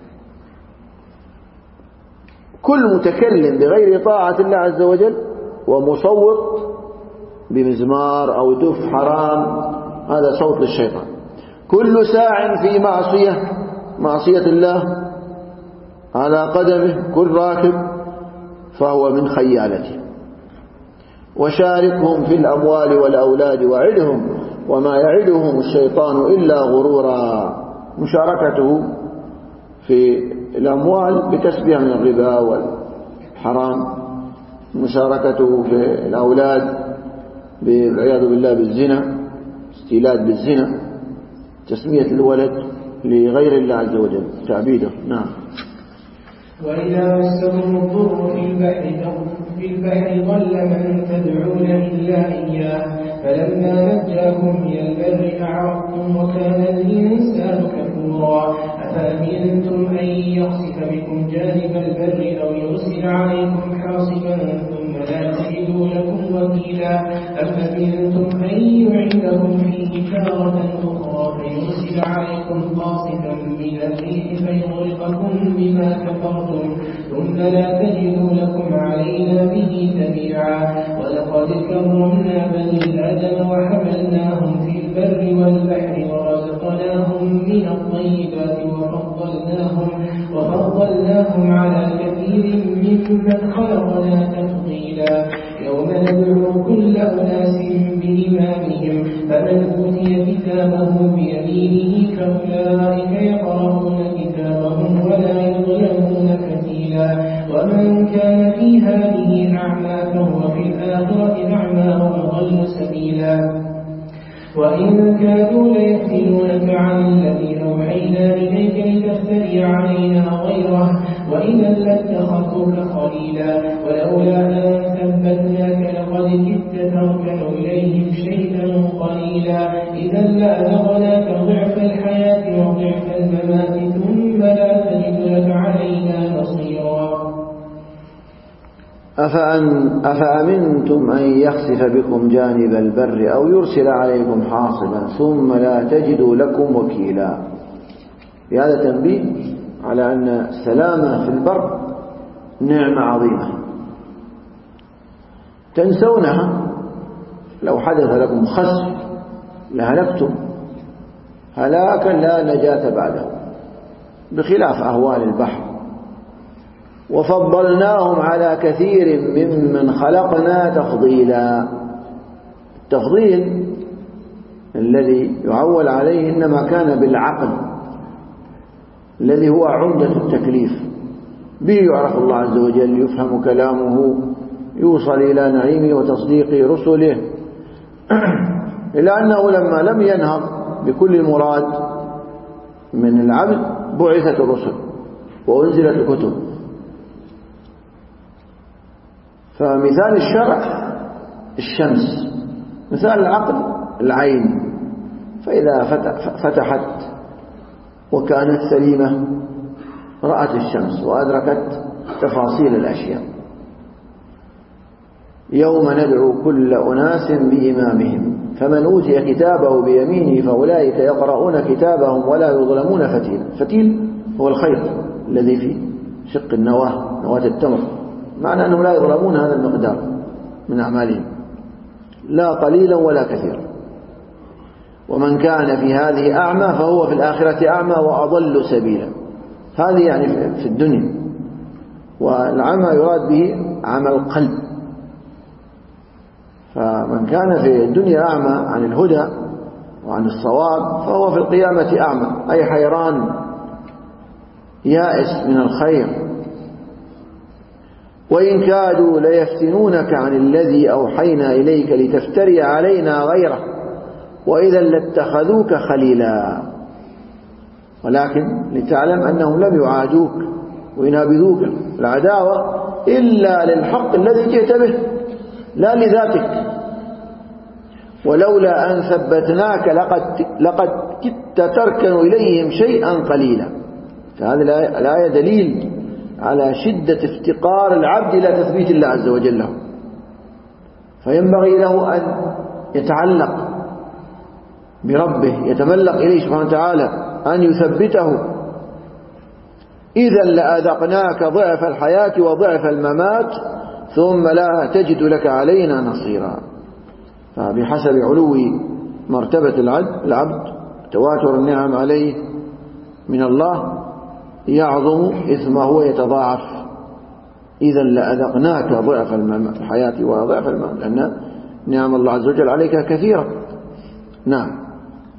كل متكلم بغير طاعة الله عز وجل ومصوت بمزمار أو دف حرام، هذا صوت للشيطان. كل ساع في معصية معصية الله على قدمه، كل راكب فهو من خيالته. وشاركهم في الأموال والأولاد وعدهم وما يعدهم الشيطان إلا غرورا. مشاركته في الأموال بكسبها من الربا والحرام، مشاركته في الأولاد بالعياذ بالله بالزنا، استيلاد بالزنا، تسمية الولد لغير الله عز وجل، تعبيده. نعم. وإذا مسكم الضر في البحر في البحر ضل من تدعون إلا إياه فلما نجاكم إلى البر أعرضتم وكان الإنسان كفورا. أفأمنتم أن يخسف بكم جانب البر أو يرسل عليكم حاصبا ثم لا تجدوا لكم وكيلا. أم أمنتم أن يعيدكم فيه تارة أخرى فيرسل عليكم قاصفا من الريح فيغرقكم بما كفرتم ثم لا تجدوا لكم علينا به تبيعا. ولقد كرمنا بني آدم وحملناهم في البر والبحر ورزقناهم من الطيبات وفضلناهم وفضلناهم على كثير ممن خلقنا تفضيلا. يوم ندعو كل أناس بإمامهم فمن أوتي كتابه بيمينه وإن كادوا ليفتنونك عن الذي أوحينا إليك لتفتري علينا غيره وإذا لاتخذوك خليلا ولولا أن ثبتناك لقد كدت تركن إليهم شيئا قليلا إذا لأذقناك ضعف الحياة وضعف الممات ثم لا تجد لك علينا نصيرا. أفأن أفأمنتم أن يخسف بكم جانب البر أو يرسل عليكم حاصبا ثم لا تجدوا لكم وكيلا. في هذا تنبيه على أن السلامة في البر نعمة عظيمة تنسونها لو حدث لكم خسف لهلكتم هلاكا لا نجاة بعده، بخلاف أهوال البحر. وفضلناهم على كثير ممن خلقنا تفضيلا. التفضيل الذي يعول عليه إنما كان بالعقل الذي هو عمدة التكليف، به يعرف الله عز وجل، يفهم كلامه، يوصل إلى نعيمه وتصديق رسله، إلا أنه لما لم ينهض بكل المراد من العبد بعثت الرسل وأنزلت الكتب. فمثال الشرع الشمس، مثال العقل العين، فإذا فتحت وكانت سليمة رأت الشمس وأدركت تفاصيل الأشياء. يوم ندعو كل أناس بإمامهم فمن أوتي كتابه بيمينه فأولئك يقرؤون كتابهم ولا يظلمون فتيلا. فتيل هو الخيط الذي في شق النواة، نواة التمر، معنى أنهم لا يظلمون هذا المقدار من أعمالهم، لا قليلا ولا كثيرا. ومن كان في هذه أعمى فهو في الآخرة أعمى وأضل سبيلا. هذه يعني في الدنيا. والعمى يراد به عمى القلب، فمن كان في الدنيا أعمى عن الهدى وعن الصواب فهو في القيامة أعمى، أي حيران يائس من الخير. وإن كادوا ليفتنونك عن الذي أوحينا إليك لتفتري علينا غيره وإذا لاتخذوك خليلا. ولكن لتعلم أنهم لم يعادوك وينابذوك العداوة إلا للحق الذي جئت به لا لذاتك. ولولا أن ثبتناك لقد, لقد كدت تركن إليهم شيئا قليلا. فهذه الآية دليل على شدة افتقار العبد إلى تثبيت الله عز وجل له، فينبغي له أن يتعلق بربه، يتملق إليه سبحانه وتعالى أن يثبته. إذا لأذقناك ضعف الحياة وضعف الممات ثم لا تجد لك علينا نصيرا. فبحسب علو مرتبة العبد تواتر النعم عليه من الله يعظم إثمه ويتضاعف. إذا لأذقناك ضعف الحياة وضعف الممات، لأن نعم الله عز وجل عليك كثيرة. نعم.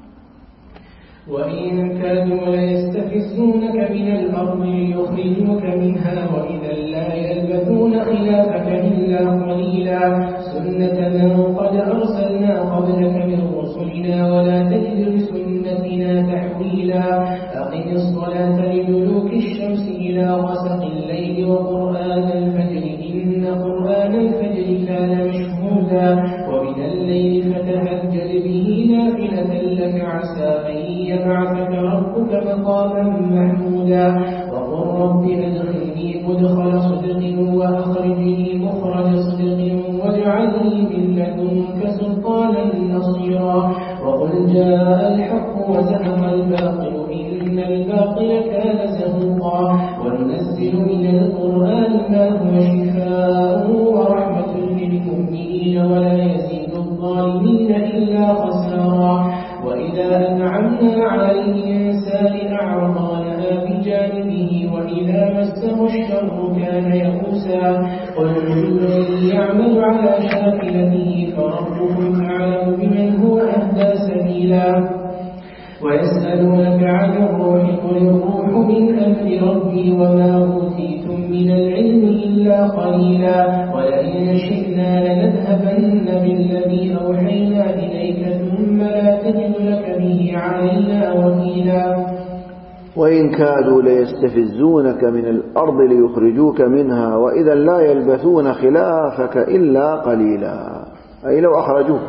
وإن كانوا ليستفزونك من الأرض ليخرجوك منها وإذا لا يلبثون خلافك إلا قليلا. سنة من قد أرسلنا قبلك من رسلنا ولا تجد لسنتنا تحويلا. أقم الصلاة لدلوك الشمس إلى غسق الليل وقرآن الفجر إن قرآن الفجر كان مشهودا. ومن الليل فتهجد به نافلة لك عسى أن يبعثك ربك مقاما محمودا. وقل رب أدخلني مدخل صدق وأخرجني مخرج صدق واجعل لي من لدنك سلطانا نصيرا. وقل جاء الحق وزهق الباطل إن الباطل كان زهوقا. وننزل من القرآن ما هو شفاء ورحمة للمؤمنين ولا يزيد الظالمين إلا خسارا. وإذا أنعمنا على الإنسان أعرض ونأى بجانبه وإذا مسه الشر كان يئوسا. قل كل يعمل على شاكلته فربكم أعلم بمن هو أهدى سبيلا. ويسألونك عن الروح قل الروح من أمر ربي وما أوتيتم من العلم إلا إلا قليلا ولئن شئنا لنذهبن بالذي أوحينا إليك ثم لا تجد لك به علينا وكيلا وإن كادوا ليستفزونك من الأرض ليخرجوك منها وإذا لا يلبثون خلافك إلا قليلا، أي لو أخرجوك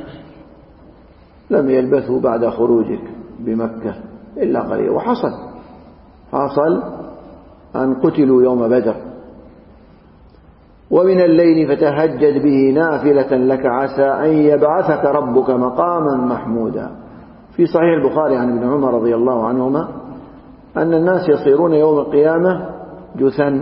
لم يلبثوا بعد خروجك بمكة إلا قليلا. وحصل حصل أن قتلوا يوم بدر. ومن الليل فتهجد به نافلة لك عسى أن يبعثك ربك مقاما محمودا. في صحيح البخاري عن ابن عمر رضي الله عنهما أن الناس يصيرون يوم القيامة جثا،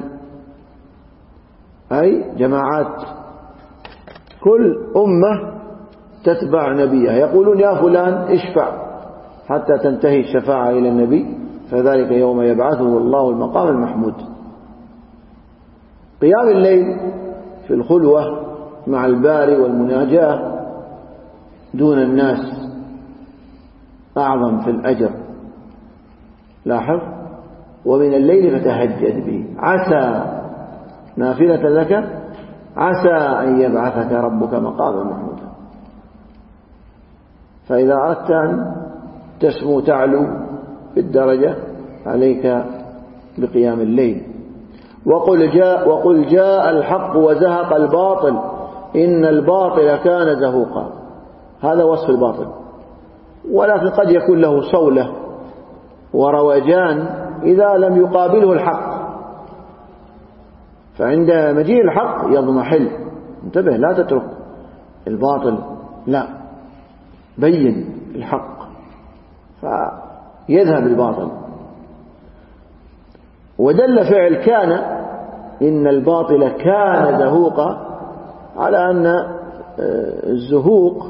أي جماعات، كل أمة تتبع نبيها، يقولون يا فلان اشفع حتى تنتهي الشفاعة إلى النبي، فذلك يوم يبعثه الله المقام المحمود. قيام الليل في الخلوة مع الباري والمناجاة دون الناس أعظم في الأجر. لاحظ: ومن الليل فتهجد به عسى نافلة لك عسى أن يبعثك ربك مقاما محمودا. فإذا أردت أن تسمو تعلو في الدرجة عليك بقيام الليل. وقل جاء, وقل جاء الحق وزهق الباطل إن الباطل كان زهوقا. هذا وصف الباطل، ولكن قد يكون له صولة وروجان إذا لم يقابله الحق، فعند مجيء الحق يضمحل. انتبه، لا تترك الباطل، لا، بين الحق فيذهب الباطل. ودل فعل كان إن الباطل كان زهوقا على أن الزهوق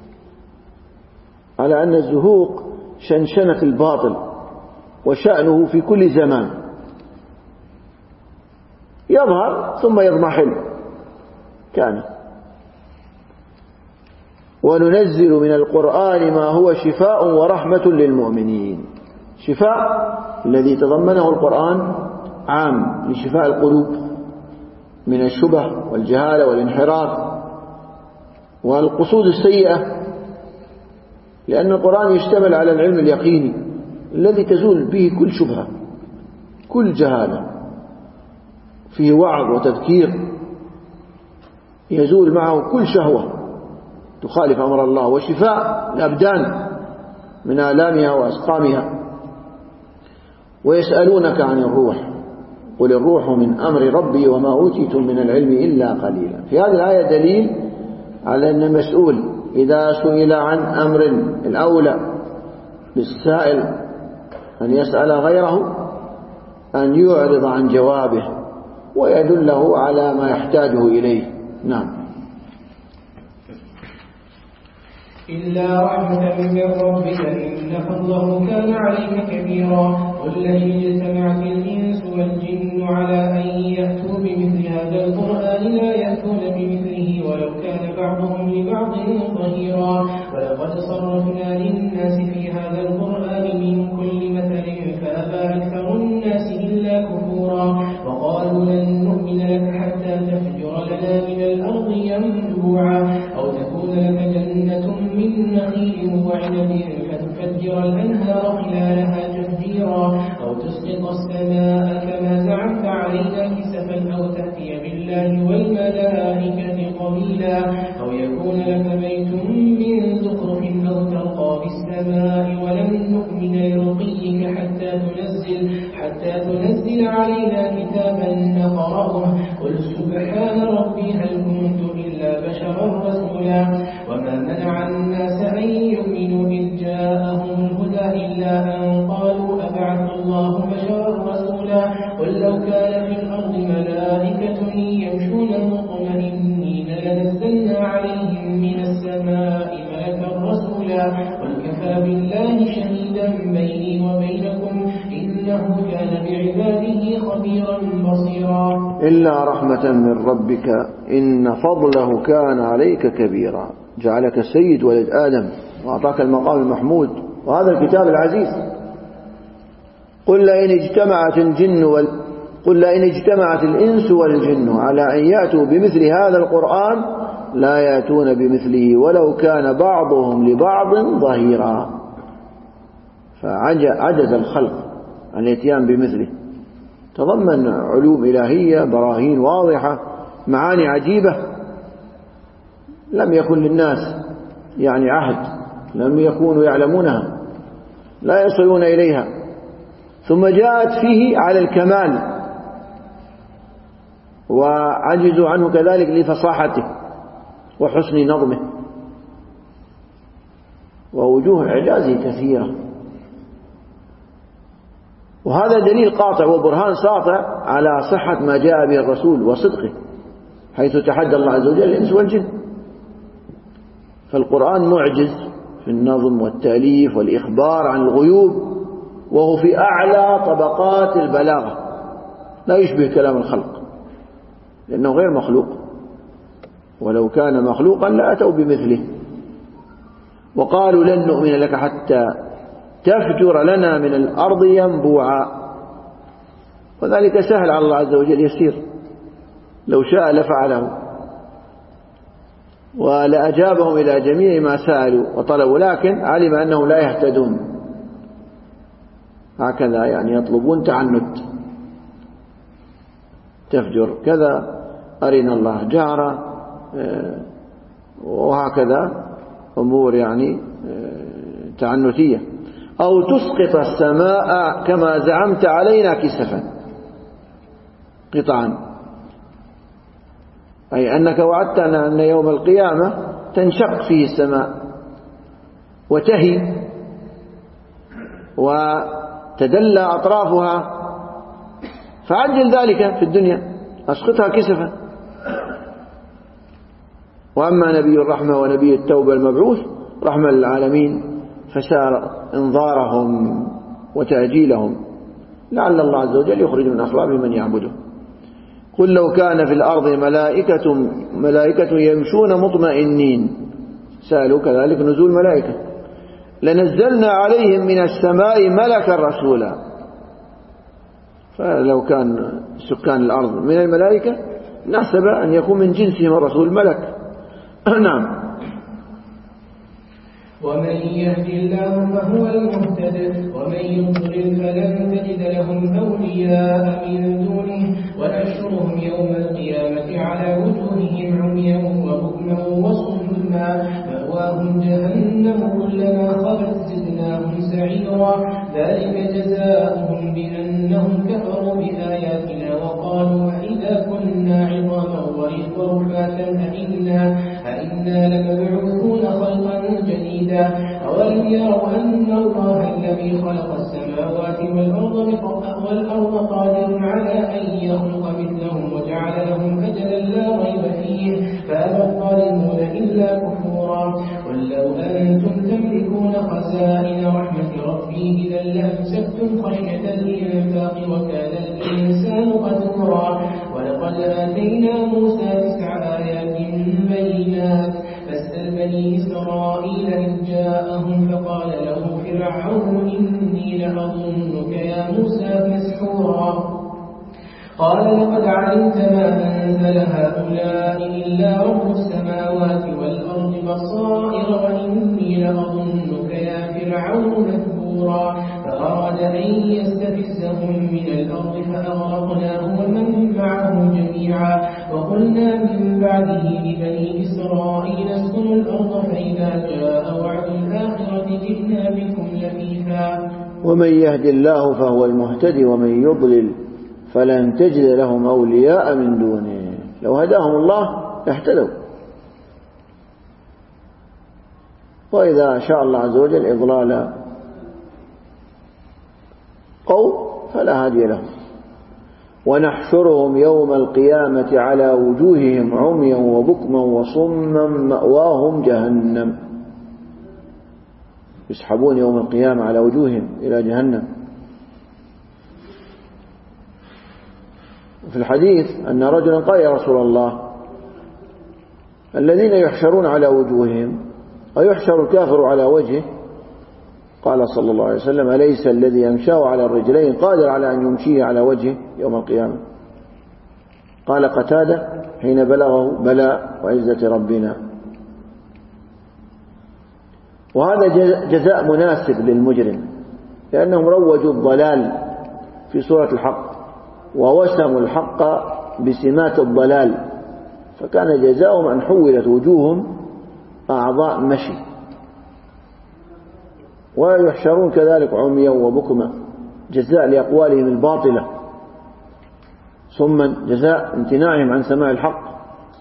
على أن الزهوق شنشنة الباطل وشأنه في كل زمان، يظهر ثم يضمحل. كان وننزل من القرآن ما هو شفاء ورحمة للمؤمنين. شفاء الذي تضمنه القرآن عام لشفاء القلوب من الشبه والجهالة والانحراف والقصود السيئة، لأن القرآن يشتمل على العلم اليقيني الذي تزول به كل شبهة كل جهالة، فيه وعظ وتذكير يزول معه كل شهوة تخالف أمر الله، وشفاء الأبدان من آلامها وأسقامها. ويسألونك عن الروح قل الروح من أمر ربي وما أوتيتم من العلم إلا قليلا. في هذه الآية دليل على أن المسؤول إذا سئل عن أمر الأولى للسائل أن يسأل غيره أن يعرض عن جوابه ويدله على ما يحتاجه إليه. نعم. إلا رحمة من ربك إن فضله كان عليك كبيرا. قل لئن اجتمعت الإنس والجن على أن يأتوا بمثل هذا القرآن لا يأتون بمثله ولو كان بعضهم لبعض ظهيرا. ولقد صرفنا للناس في هذا القرآن من كل مثل فأبى أكثر الناس إلا كفورا. وقالوا لن نؤمن لك حتى تفجر لنا من الأرض ينبوعا أو تكون لك جنة من نخيل وعنب فتفجر الأنهار خلالها تفجيرا أو تسقط السماء كما زعمت علينا كسفا أو تأتي بالله والملائكة قبيلا أو يكون لك بيت من زخرف أو ترقى بالسماء ولن نؤمن لرقيك حتى تنزل حتى تنزل علينا كتابا نقرأه قل سبحان ربي هل كنت إلا بشرا رسولا. وما منع الناس أن يؤمنوا إذ جاءهم الهدى إلا أن قالوا أبعث الله بشرا رسولا. قل لو كان في الأرض ملائكة يمشون مطمئنين لنزلنا عليهم من السماء ملكا رسولا. قل كفى بالله شهيدا بيني وبينكم إنه كان بعباده خبيرا بصيرا. إلا رحمة من ربك إن فضله كان عليك كبيرا. جعلك سيد ولد آدم وأعطاك المقام المحمود وهذا الكتاب العزيز. قل لئن اجتمعت الجن قل لئن اجتمعت الإنس والجن على أن يأتوا بمثل هذا القرآن لا يأتون بمثله ولو كان بعضهم لبعض ظهيرا. فعجز الخلق عن الاتيان بمثله. تضمن علوم إلهية، براهين واضحة، معاني عجيبة لم يكن للناس يعني عهد، لم يكونوا يعلمونها، لا يصلون إليها، ثم جاءت فيه على الكمال وعجزوا عنه كذلك لفصاحته وحسن نظمه، ووجوه إعجازه كثيرة. وهذا دليل قاطع وبرهان ساطع على صحة ما جاء به الرسول وصدقه، حيث تحدى الله عز وجل الإنس والجن. فالقرآن معجز في النظم والتأليف والإخبار عن الغيوب، وهو في أعلى طبقات البلاغة، لا يشبه كلام الخلق لأنه غير مخلوق، ولو كان مخلوقا لأتوا بمثله. وقالوا لن نؤمن لك حتى تفجر لنا من الأرض ينبوعا، وذلك سهل على الله عز وجل يسير، لو شاء لفعله ولأجابهم إلى جميع ما سألوا وطلبوا، لكن علم أنهم لا يهتدون، هكذا يعني يطلبون تعنت، تفجر كذا، أرنا الله جهرا، وهكذا أمور يعني تعنتية. أو تسقط السماء كما زعمت علينا كسفا، قطعا، أي أنك وعدتنا أن يوم القيامة تنشق فيه السماء وتهي وتدلى أطرافها، فعجل ذلك في الدنيا، أسقطها كسفا. وأما نبي الرحمة ونبي التوبة المبعوث رحمة للعالمين فسار انظارهم وتأجيلهم لعل الله عز وجل يخرج من أصلابهم من يعبده. قل لو كان في الأرض ملائكة ملائكة يمشون مطمئنين، سألوا كذلك نزول ملائكة، لنزلنا عليهم من السماء ملكا رسولا. فلو كان سكان الأرض من الملائكة نحسب أن يكون من جنسهم الرسول ملك. نعم. ومن يهد الله فهو المهتد ومن يضلل فلن تجد لهم أولياء من دونه ونحشرهم يوم القيامة على وجوههم عميا وبكما وصما مأواهم جهنم كلما خبت زدناهم سعيرا ذلك جزاؤهم بأنهم كفروا بآياتنا وقالوا أئذا كنا عظاما ورفاتا أئنا أئنا لمبعوثون خلقا جديدا أولم يروا أن الله الذي خلق السماوات والأرض والأرض قادر على أن يخلق مثلهم وجعل لهم أجلا لا ريب فيه فأبى الظالمون إلا كفورا. قل لو أنتم تملكون خزائن رحمة ربي إذا لأمسكتم خشية الإنفاق وكان الإنسان قتورا. ولقد آتينا موسى تسع آيات بينات فاسأل بني إسرائيل إذ جاءهم فقال له فرعون إني لأظنك يا موسى مسحورا. قال لقد علمت ما أنزل هؤلاء إلا رب السماوات والأرض بصائر وإني لأظنك يا فرعون مثبورا. فأراد أن يستفزهم من الأرض فأغرقناه ومن معه جميعا. وقلنا من بعده لبني إسرائيل اسكنوا الأرض فإذا جاء وعد الآخرة جئنا بكم لفيفا. ومن يهد الله فهو المهتدي ومن يضلل فلن تجد لهم أولياء من دونه. لو هداهم الله اهتدوا، وإذا شاء الله عز وجل إضلال قوم فلا هادي لهم. ونحشرهم يوم القيامة على وجوههم عميا وبكما وصما مأواهم جهنم. يسحبون يوم القيامة على وجوههم إلى جهنم. في الحديث أن رجلا قال يا رسول الله الذين يحشرون على وجوههم أيحشر الكافر على وجهه؟ قال صلى الله عليه وسلم: أليس الذي يمشاه على الرجلين قادر على أن يمشيه على وجهه يوم القيامة؟ قال قتادة حين بلغه: بلى وعزة ربنا. وهذا جزاء مناسب للمجرم، لأنهم روجوا الضلال في سورة الحق ووسموا الحق بسمات الضلال، فكان جزاؤهم أن حولت وجوههم أعضاء مشي، ويحشرون كذلك عميا وبكما، جزاء لأقوالهم الباطلة، ثم جزاء امتناعهم عن سماع الحق.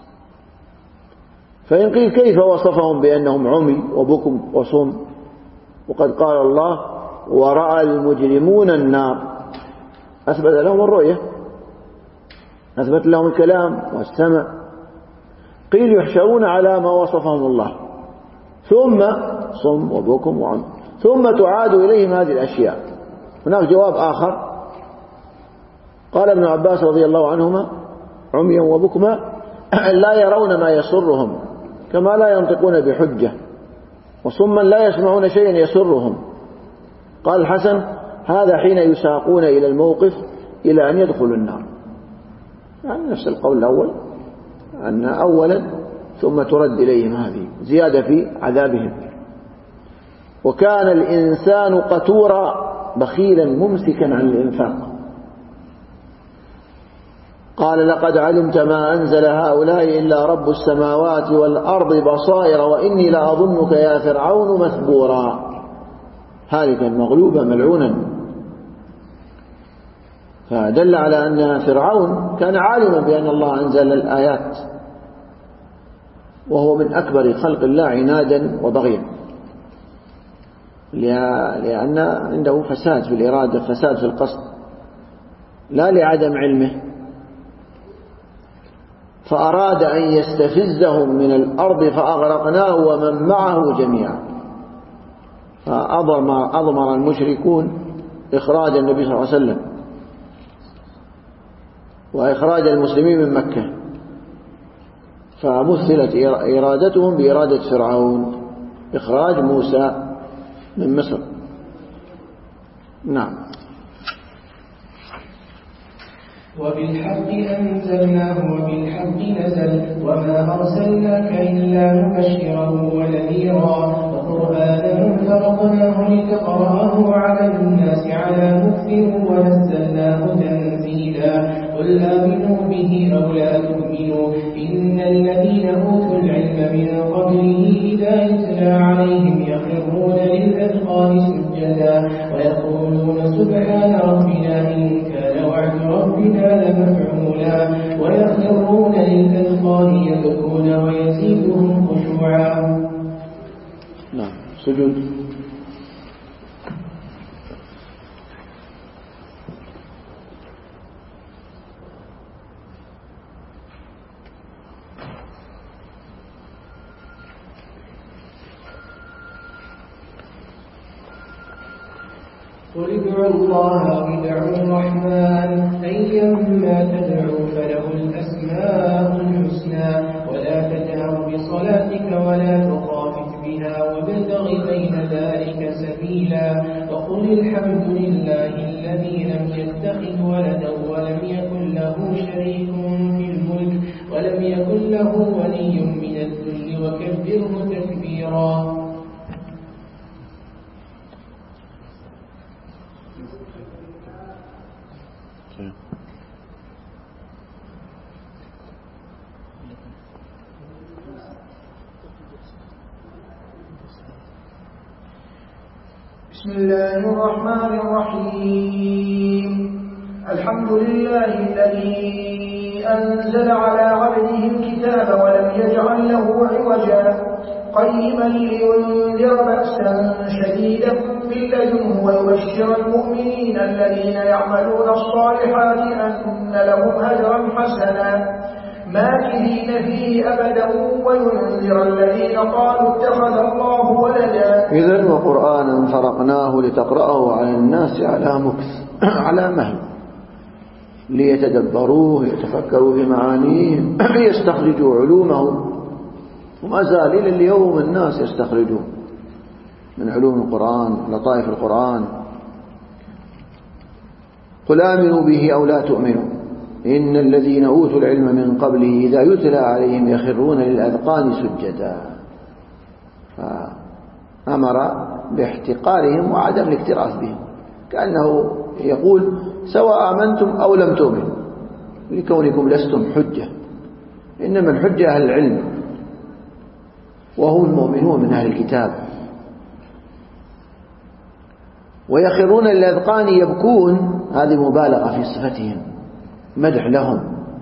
فإن قيل كيف وصفهم بأنهم عمي وبكم وصم، وقد قال الله: ورأى المجرمون النار، أثبت لهم الرؤية، أثبت لهم الكلام والسمع. قيل يحشرون على ما وصفهم الله، ثم صم وبكم وعمي، ثم تعاد إليهم هذه الأشياء. هناك جواب آخر قال ابن عباس رضي الله عنهما: عميا وبكما لا يرون ما يسرهم كما لا ينطقون بحجة، وصما لا يسمعون شيئا يسرهم. قال الحسن: هذا حين يساقون إلى الموقف إلى أن يدخلوا النار. يعني نفس القول الأول، أن أولا ثم ترد إليهم، هذه زيادة في عذابهم. وكان الإنسان قتورا بخيلا ممسكا عن الإنفاق. قال: لقد علمت ما أنزل هؤلاء إلا رب السماوات والأرض بصائر وإني لأظنك يا فرعون مثبورا. هالكا مغلوبا ملعونا. فدل على أن فرعون كان عالما بأن الله أنزل الآيات، وهو من أكبر خلق الله عنادا وبغيا، لأن عنده فساد في الإرادة، فساد في القصد، لا لعدم علمه. فأراد أن يستفزهم من الأرض فأغرقناه ومن معه جميعا. فأضمر المشركون إخراج النبي صلى الله عليه وسلم وإخراج المسلمين من مكة، فمثلت إرادتهم بإرادة فرعون، إخراج موسى من مصر. نعم. وبالحق أنزلناه وبالحق نزل وما أرسلناك إلا مبشرا ونذيرا وقرآنا فرقناه لتقرأه على الناس على مكث ونزلناه تنزيلا. قل آمنوا به أو لا تؤمنوا إن الذين أوتوا العلم من قبله إذا يتلى عليهم يخرون للأذقان سجدا ويقولون سبحان ربنا إن كان وعد ربنا لمفعولا ويخرون للأذقان يبكون ويزيدهم خشوعا. نعم. سجود. قل ادعوا الله أو ادعوا الرحمن أيما تدعوا فله الأسماء الحسنى ولا تجهر بصلاتك ولا تخافت بها وابتغ بين ذلك سبيلا. وقل الحمد لله الذي لم يتخذ ولدا ولم يكن له شريك في الملك ولم يكن له ولي من الذل وكبره تكبيرا. بسم الله الرحمن الرحيم. الحمد لله الذي أنزل على عبده الكتاب ولم يجعل له عوجا قيما لينذر بأسا شديدا من لدنه ويبشر المؤمنين الذين يعملون الصالحات أن لهم أجرا حسنا ماكثين فيه أبدا وينذر الذين قالوا اتخذ الله ولدا. إذن وقرآنا فرقناه لتقرأه على الناس على مكث على مهل ليتدبروه يتفكروا في معانيه يستخرجوا علومه، وما زال إلى اليوم الناس يستخرجون. من علوم القرآن، لطائف القرآن. قل آمنوا به أو لا تؤمنوا إن الذين أوتوا العلم من قبله إذا يتلى عليهم يخرون للأذقان سجدا. فأمر باحتقارهم وعدم الاكتراث بهم، كأنه يقول سواء آمنتم أو لم تؤمنوا لكونكم لستم حجة، إنما الحجة أهل العلم وهم المؤمنون من أهل الكتاب. ويخرون للأذقان يبكون، هذه مبالغة في صفتهم، مدح لهم.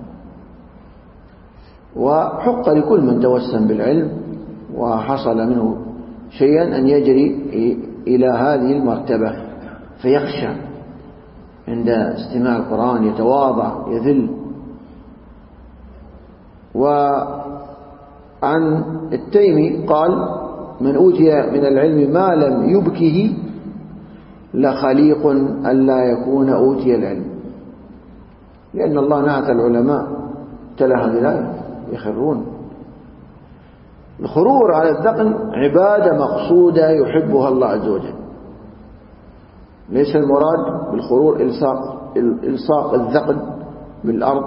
وحق لكل من توسم بالعلم وحصل منه شيئا أن يجري إلى هذه المرتبة فيخشى عند استماع القرآن، يتواضع يذل. وعن التيمي قال من أوتي من العلم ما لم يبكه لخليق ألا يكون أوتي العلم، لأن الله نعت العلماء تلا هذه الآية يخرون. الخرور على الذقن عبادة مقصودة يحبها الله عز وجل، ليس المراد بالخرور إلصاق إلصاق الذقن بالأرض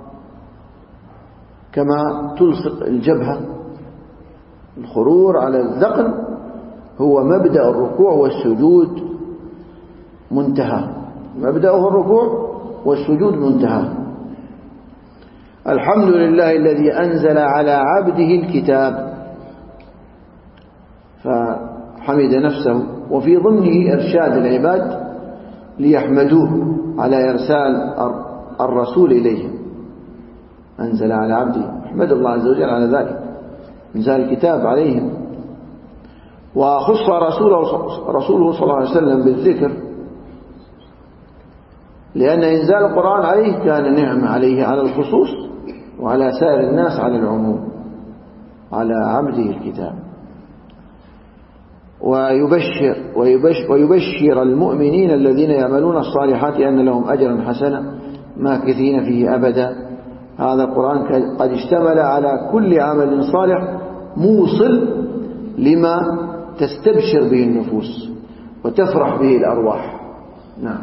كما تلصق الجبهة. الخرور على الذقن هو مبدأ الركوع والسجود منتهى، مبدأه الركوع والسجود منتهى. الحمد لله الذي أنزل على عبده الكتاب، فحمد نفسه، وفي ضمنه إرشاد العباد ليحمدوه على إرسال الرسول إليهم. أنزل على عبده، احمد الله عز وجل على ذلك، انزال الكتاب عليهم. وخص رسوله, رسوله صلى الله عليه وسلم بالذكر، لأن إنزال القرآن عليه كان نعمة عليه على الخصوص، وعلى سائر الناس على العموم، على عبده الكتاب. ويبشر, ويبشر, ويبشر المؤمنين الذين يعملون الصالحات أن لهم أجرا حسنا ماكثين فيه أبدا. هذا القرآن قد اشتمل على كل عمل صالح موصل لما تستبشر به النفوس وتفرح به الأرواح. نعم.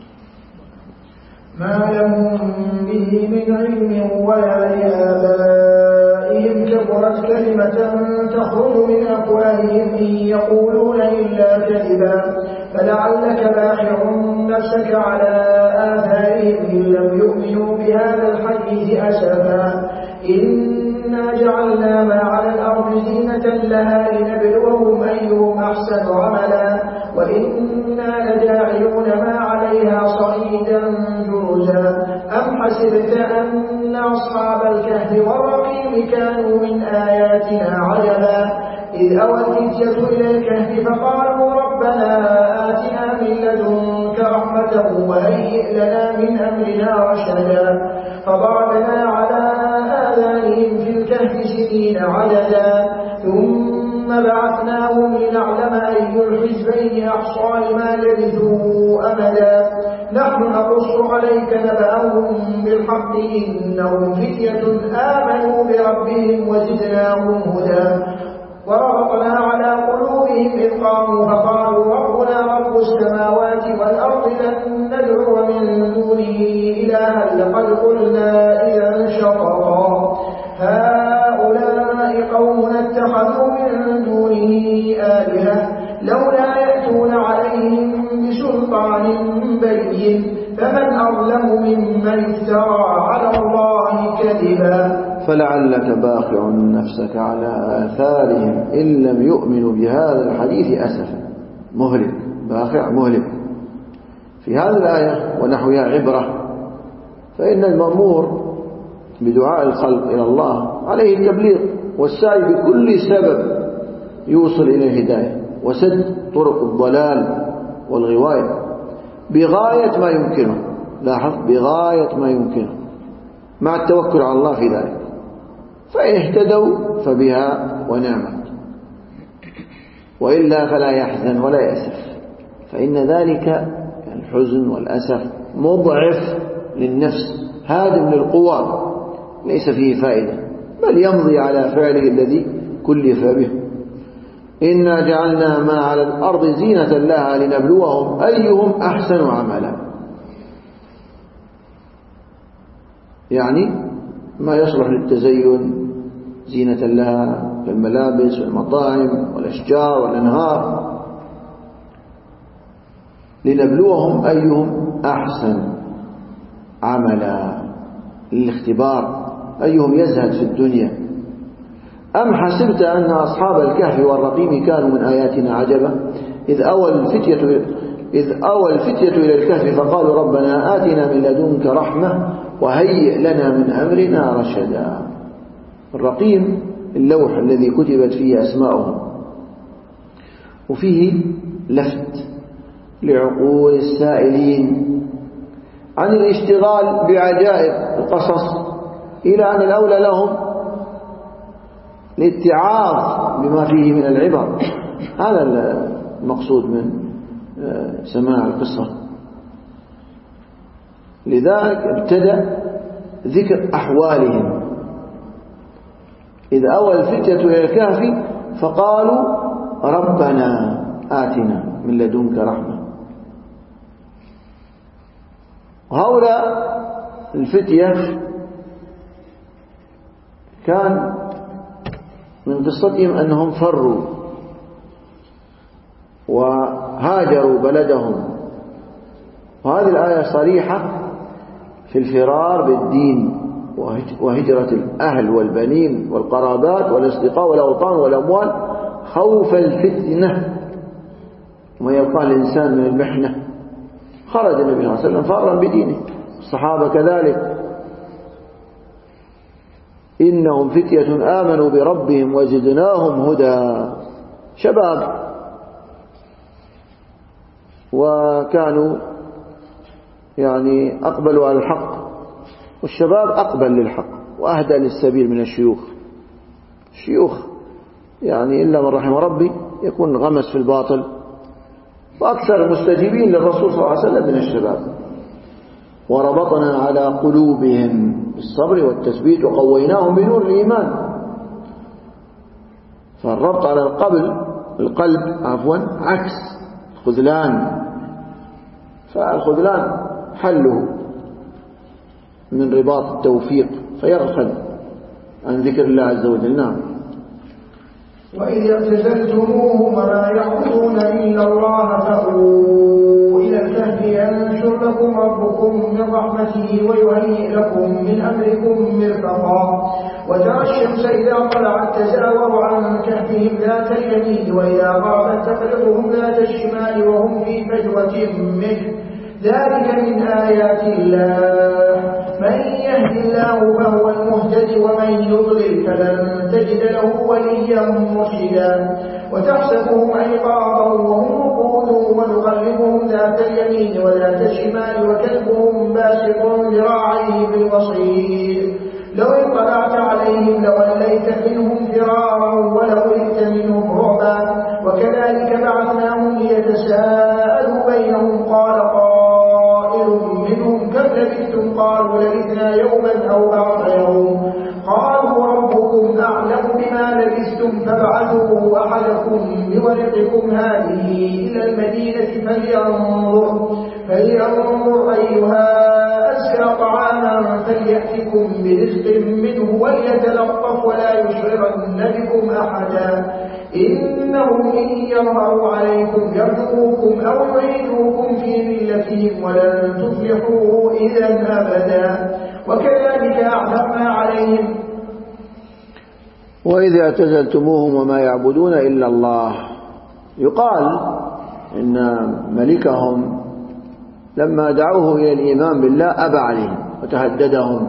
ما لهم به من علم ولا لآبائهم كبرت كلمة تخرج من أفواههم إن يقولون إلا كذبا فلعلك باخع نفسك على آثارهم إن لم يؤمنوا بهذا الحديث أسفا إنا جعلنا ما على الأرض زينة لها لنبلوهم أيهم أحسن عملا وإنا لجاعلون ما عليها صعيدا جرزا أم حسبت أن أصحاب الكهف والرقيم كانوا من آياتنا عجبا إذ أوى الفتية إلى الكهف فقالوا ربنا آتنا من لدنك رحمة وهيئ لنا من أمرنا رشدا فضربنا على آذانهم في الكهف سنين عددا ثم بعثناهم لنعلم أي الحزبين أحصى لما لبثوا أمدا نحن نقص عليك نبأهم بالحق إنهم فتية آمنوا بربهم وزدناهم هدى وربطنا على قلوبهم إذ قاموا فقالوا ربنا رب السماوات والأرض لن ندعو من دونه إلها لقد قلنا إذا شططا هؤلاء قوم اتخذوا من دونه آلهة لولا يأتون عليهم بسلطان بين فمن أظلم ممن افترى على الله كذبا فلعلك باخع نفسك على آثارهم إن لم يؤمنوا بهذا الحديث أسفا. مهلك، باخع مهلك. في هذه الآية ونحوها عبرة، فإن المأمور بدعاء الخلق إلى الله عليه التبليغ والسعي بكل سبب يوصل إلى الهداية وسد طرق الضلال والغواية بغاية ما يمكنه. لاحظ، بغاية ما يمكنه، مع التوكل على الله في ذلك. فإن اهتدوا فبها ونعمت، وإلا فلا يحزن ولا يأسف، فإن ذلك الحزن والأسف مضعف للنفس، هادم للقوى، ليس فيه فائدة، بل يمضي على فعله الذي كلف به. إنا جعلنا ما على الأرض زينة لها لنبلوهم أيهم أحسن عملا، يعني ما يصلح للتزين زينة لها كالملابس والمطاعم والأشجار والأنهار، لنبلوهم أيهم أحسن عملا، للاختبار أيهم يزهد في الدنيا. أم حسبت أن أصحاب الكهف والرقيم كانوا من آياتنا عجبا إذ أوى الفتية إذ أوى الفتية إلى الكهف فقالوا ربنا آتنا من لدنك رحمة وهيئ لنا من أمرنا رشدا. الرقيم اللوح الذي كتبت فيه أسماؤهم، وفيه لفت لعقول السائلين عن الاشتغال بعجائب القصص إلى أن الأولى لهم الاتعاظ بما فيه من العبر. هذا المقصود من سماع القصة. لذلك ابتدأ ذكر أحوالهم إذ أوى الفتية إلى الكهف فقالوا ربنا آتنا من لدنك رحمة. وهؤلاء الفتية كان من قصتهم أنهم فروا وهاجروا بلدهم، وهذه الآية صريحة في الفرار بالدين وهجرة الأهل والبنين والقرابات والأصدقاء والأوطان والأموال خوف الفتنة وما يلقى الإنسان من المحنة. خرج النبي صلى الله عليه وسلم فارا بدينه، الصحابة كذلك. إنهم فتية آمنوا بربهم وزدناهم هدى، شباب وكانوا يعني أقبلوا على الحق، والشباب أقبل للحق وأهدى للسبيل من الشيوخ. الشيوخ يعني إلا من رحم ربي يكون غمس في الباطل، وأكثر المستجيبين للرسول صلى الله عليه وسلم من الشباب. وربطنا على قلوبهم بالصبر والتثبيت وقويناهم بنور الإيمان. فالربط على القلب القلب عفوا عكس الخذلان، فالخذلان حله من رباط التوفيق فيغفل عن ذكر الله عز وجل. نعم. وإذ اعتزلتموهم وما يعبدون إلا الله فأووا إلى الكهف ينشر لكم ربكم من رحمته ويهيئ لكم من أمركم مرفقا. وترى الشمس إذا طلعت تزاور عن كهفهم ذات اليمين وإذا غابت تقرضهم ذات الشمال وهم في فجوة منه، ذلك من آيات الله. من يهد الله فهو المهتدي ومن يضلل فلن تجد له وليا مرشدا. وتحسبهم أيقاظا وهم رقود ونقلبهم ذات اليمين وذات الشمال وكلبهم باسط ذراعيه بالوصيد. لو اطلعت عليهم لوليت منهم فرارا ولولئت منهم رعبا. وكذلك بعثناهم ليتساءلوا بينهم قال قائل منهم كم لبثتم قالوا لبثنا يوما أو بعض يوم قالوا ربكم أعلم بما لبثتم فابعثوا أحدكم بورقكم هذه إلى المدينة فلينظر فلينظر أيها أزكى طعاما فليأتكم برزق منه وليتلطف ولا يشعرن بكم أحدا. إنهم إن يظهروا عليكم يرجوكم أو يعيدوكم في ملتهم ولن تفلحوا إذا أبدا. وكذلك أعثرنا عليهم. وإذ اعتزلتموهم وما يعبدون إلا الله. يقال إن ملكهم لما دعوه إلى الإيمان بالله أبى عليهم وتهددهم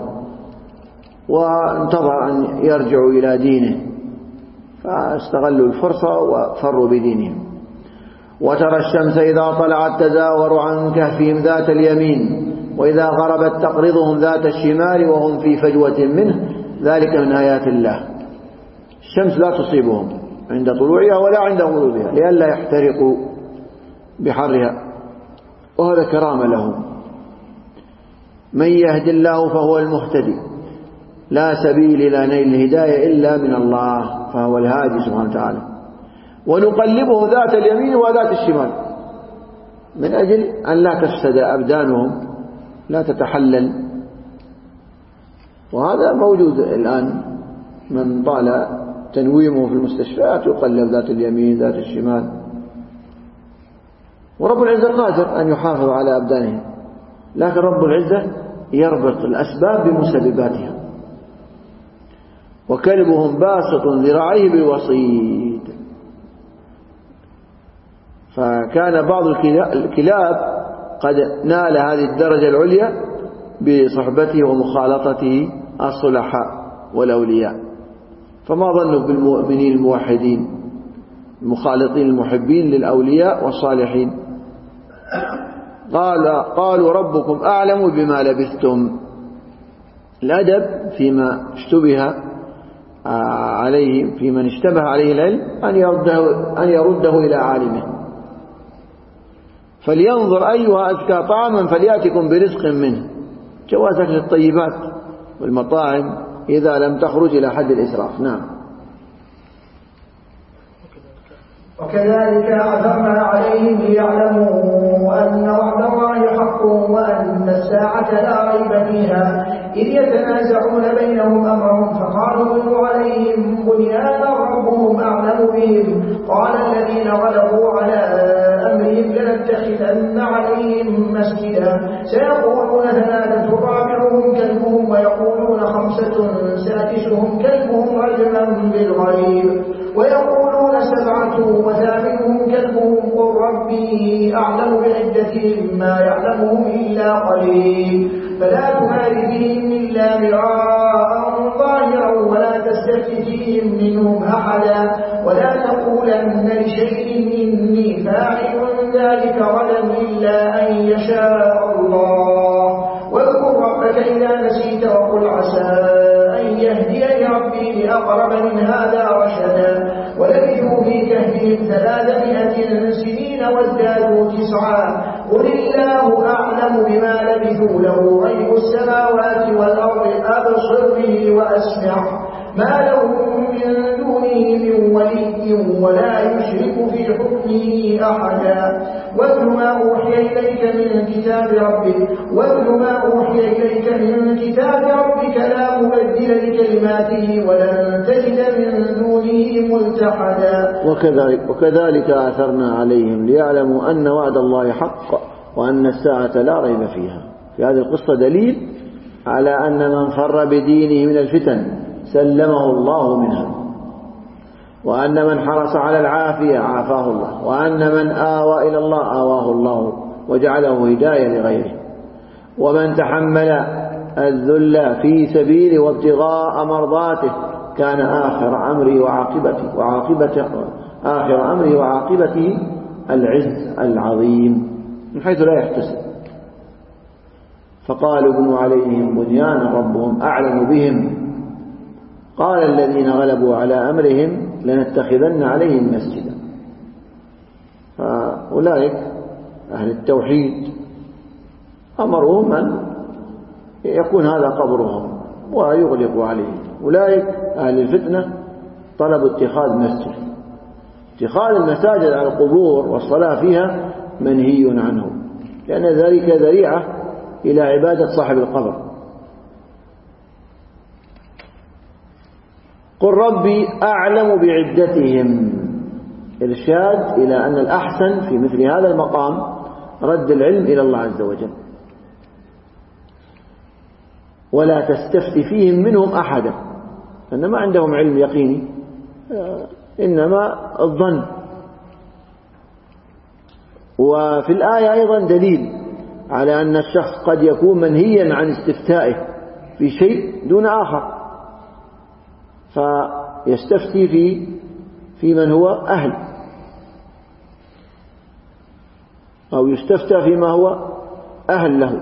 وانتظر أن يرجعوا إلى دينه، فاستغلوا الفرصة وفروا بدينهم. وترى الشمس إذا طلعت تزاور عن كهفهم ذات اليمين وإذا غربت تقرضهم ذات الشمال وهم في فجوة منه، ذلك من آيات الله. الشمس لا تصيبهم عند طلوعها ولا عند غروبها لئلا يحترقوا بحرها، وهذا كرامة لهم. من يهد الله فهو المهتدي، لا سبيل إلى نيل الهداية إلا من الله، فهو الهادي سبحانه وتعالى. ونقلبهم ذات اليمين وذات الشمال من أجل أن لا تفسد أبدانهم، لا تتحلل. وهذا موجود الآن، من طال تنويمه في المستشفيات يقلب ذات اليمين ذات الشمال. ورب العزة قادر أن يحافظ على أبدانهم، لكن رب العزة يربط الأسباب بمسبباتها. وكلبهم باسط ذراعيه بالوصيد. فكان بعض الكلاب قد نال هذه الدرجة العليا بصحبته ومخالطته الصلحاء والأولياء، فما ظنوا بالمؤمنين الموحدين المخالطين المحبين للأولياء والصالحين. قال قالوا ربكم أعلم بما لبثتم. الأدب فيما اشتبه عليه، في من اشتبه عليه العلم، أن يرده, أن يرده إلى عالمه. فلينظر أيها أزكى طعاما فليأتكم برزق منه. جواز أكل الطيبات والمطاعم إذا لم تخرج إلى حد الإسراف. نعم. وكذلك عثرنا عليهم ليعلموا أن وعد الله حق وأن الساعة لا ريب فيها، إذ يتنازعون بينهم أمرهم فقالوا بنوا عليهم بنيانا ربهم أعلم بهم. قال الذين غلبوا على أمرهم لنتخذن عليهم مسجدا، سيقولون ثلاثة رابعهم كلبهم ويقولون خمسة سادسهم كلبهم رجما بالغيب ويقولون سبعة وثامنهم كلبهم قل ربي أعلم بعدتهم ما يعلمهم إلا قليل فلا تمار فيهم إلا مراء ظاهرا ولا تستفت فيهم منهم أحدا ولا تقولن لشيء إني فاعل ذلك غدا إلا أن يشاء الله واذكر ربك إذا نسيت وقل عسى أن يهديني ربي لأقرب من هذا رشدا ولبثوا في كهفهم ثلاثمائة سنين وازدادوا تسعا قل الله أعلم بما لبثوا له غيب السماوات والأرض أبصر به وأسمع ما لهم من دونه من ولي ولا يشرك في حكمه أحدا واتل ما أوحي إليك من كتاب ربك واتل ما أوحي إليك من كتاب ربك لا مبدل لكلماته ولن تجد من دونه ملتحدا. وكذلك, وكذلك آثرنا عليهم ليعلموا أن وعد الله حق وأن الساعة لا ريب فيها. في هذه القصة دليل على أن من فر بدينه من الفتن سلمه الله منها، وأن من حرص على العافية عافاه الله، وأن من آوى إلى الله آواه الله وجعله هداية لغيره، ومن تحمل الذل في سبيله وابتغاء مرضاته كان آخر أمره وعاقبته وعاقبته آخر أمره وعاقبته العز العظيم من حيث لا يحتسب. فقالوا ابنوا عليهم بنيانا ربهم أعلم بهم قال الذين غلبوا على أمرهم لنتخذن عليهم مسجدا. فأولئك أهل التوحيد أمرهم أن يكون هذا قبرهم ويغلقوا عليه. أولئك أهل الفتنة طلبوا اتخاذ مسجد. اتخاذ المساجد على القبور والصلاة فيها منهي عنه، لأن ذلك ذريعة إلى عبادة صاحب القبر. قل ربي أعلم بعدتهم، إرشاد إلى أن الأحسن في مثل هذا المقام رد العلم إلى الله عز وجل، ولا تستفت فيهم منهم أحدا، أن ما عندهم علم يقيني، إنما الظن. وفي الآية أيضا دليل على أن الشخص قد يكون منهيا عن استفتائه في شيء دون آخر، فيستفتي في في من هو أهل، أو يستفتى فيما هو أهل له،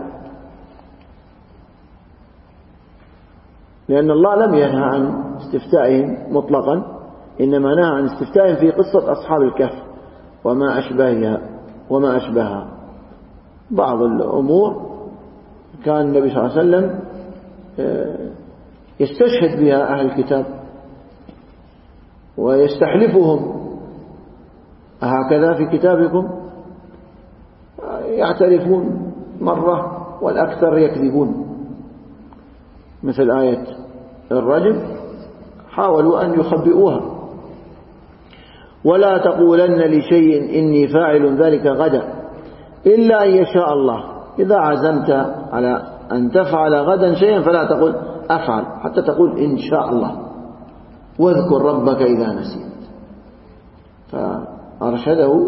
لأن الله لم ينهى عن استفتائهم مطلقا، إنما نهى عن استفتائهم في قصة أصحاب الكهف وما أشبهها وما أشبهها. بعض الأمور كان النبي صلى الله عليه وسلم يستشهد بها أهل الكتاب ويستحلفهم هكذا في كتابكم؟ يعترفون مرة والأكثر يكذبون، مثل آية الرجم حاولوا أن يخبئوها. ولا تقولن لشيء إني فاعل ذلك غدا إلا أن يشاء الله. إذا عزمت على أن تفعل غدا شيئا فلا تقول أفعل، حتى تقول إن شاء الله. واذكر ربك إذا نسيت. فأرشده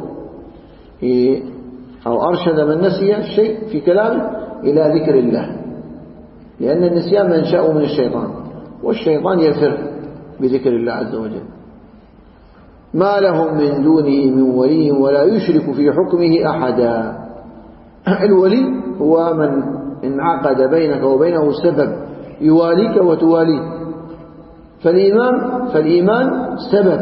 أو أرشد من نسي الشيء في كلامه إلى ذكر الله، لأن النسيان منشأه من الشيطان، والشيطان يفر بذكر الله عز وجل. ما لهم من دونه من ولي ولا يشرك في حكمه أحدا. الولي هو من انعقد بينك وبينه سبب يواليك وتواليه. فالإيمان, فالإيمان سبب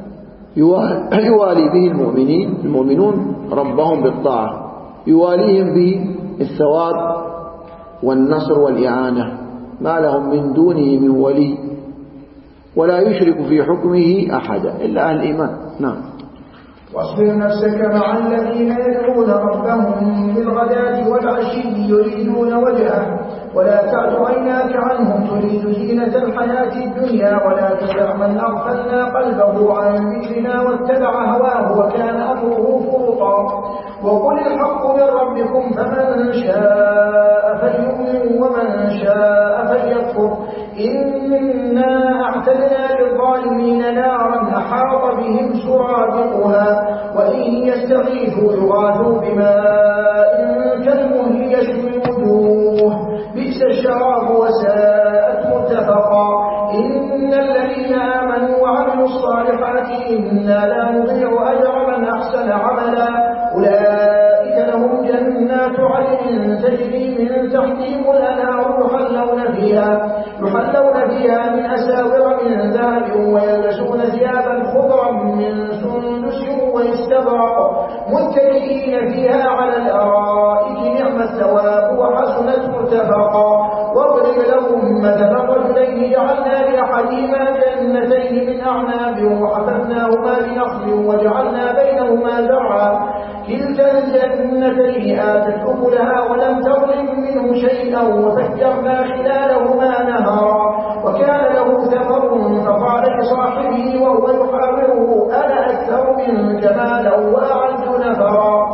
يوالي به المؤمنين المؤمنون ربهم بالطاعة، يواليهم به الثواب والنصر والإعانة. ما لهم من دونه من ولي ولا يشرك في حكمه أحدا إلا أهل الإيمان. نعم. واصبر نفسك مع الذين يدعون ربهم بالغداة والعشي يريدون وجهه ولا تعد عيناك عنهم تريد زينة الحياة الدنيا ولا تدع من أغفلنا قلبه عن ذكرنا واتبع هواه وكان أمره فرطا. وقل الحق من ربكم فمن شاء فليؤمن ومن شاء فليكفر. إنا أعتدنا للظالمين نارا أحاط بهم سرادقها وإن يستغيثوا يغاثوا بماء كالمهل يشوي الوجوه بئس الشراب وساءت مرتفقا. إن الذين آمنوا وعملوا الصالحات إنا لا نضيع أجر من أحسن عملا أولئك لهم جنات عدن تجري من تحتهم الأنهار يحلون فيها يحلون فيها من أساور من ذهب ويلبسون ثيابا خضرا من سندس واستبرق متكئين فيها على الأرائك نعم الثواب وحسنت مرتفقا. واضرب لهم مثلا رجلين جعلنا لأحدهما جنتين من أعناب وحفظناهما بنخل وجعلنا بينهما زرعا كلتا الجنتين آتت أكلها ولم تظلم منه شيئا وفجرنا خلالهما نهرا وكان له ثمر فقال لصاحبه وهو يحاوره أنا أكثر منك مالا وأعز نفرا.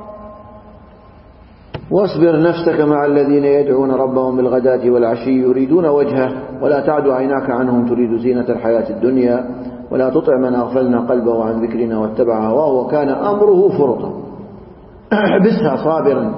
واصبر نفسك مع الذين يدعون ربهم بالغداة والعشي يريدون وجهه ولا تعد عيناك عنهم تريد زينة الحياة الدنيا ولا تطع من أغفلنا قلبه عن ذكرنا واتبع هواه وكان أمره فرطا. احبسها صابرا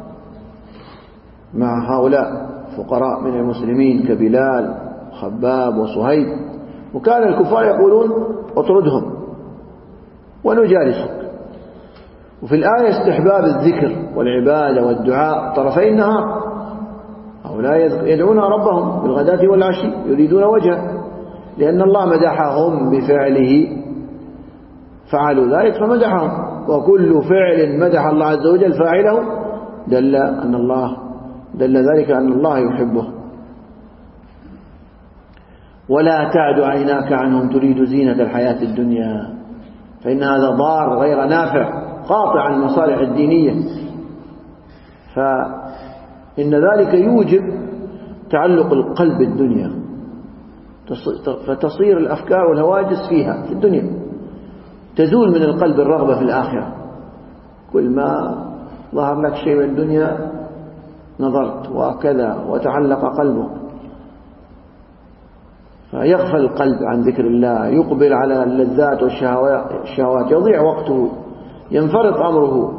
مع هؤلاء فقراء من المسلمين كبلال وخباب وصهيب، وكان الكفار يقولون اطردهم ونجالسك. وفي الآية استحباب الذكر والعبادة والدعاء طرفي النهار. هؤلاء يدعون ربهم بالغداة والعشي يريدون وجهه، لأن الله مدحهم بفعله فعلوا ذلك فمدحهم، وكل فعل مدح الله عز وجل فاعله دل أن الله دل ذلك أن الله يحبه. ولا تعد عيناك عنهم تريد زينة الحياة الدنيا فإن هذا ضار غير نافع قاطع المصالح الدينية، فإن ذلك يوجب تعلق القلب بالدنيا فتصير الأفكار والهواجس فيها في الدنيا، تزول من القلب الرغبة في الآخرة. كل ما ظهر لك شيء من الدنيا نظرت وكذا وتعلق قلبك، فيغفل القلب عن ذكر الله، يقبل على اللذات والشهوات، يضيع وقته، ينفرط أمره.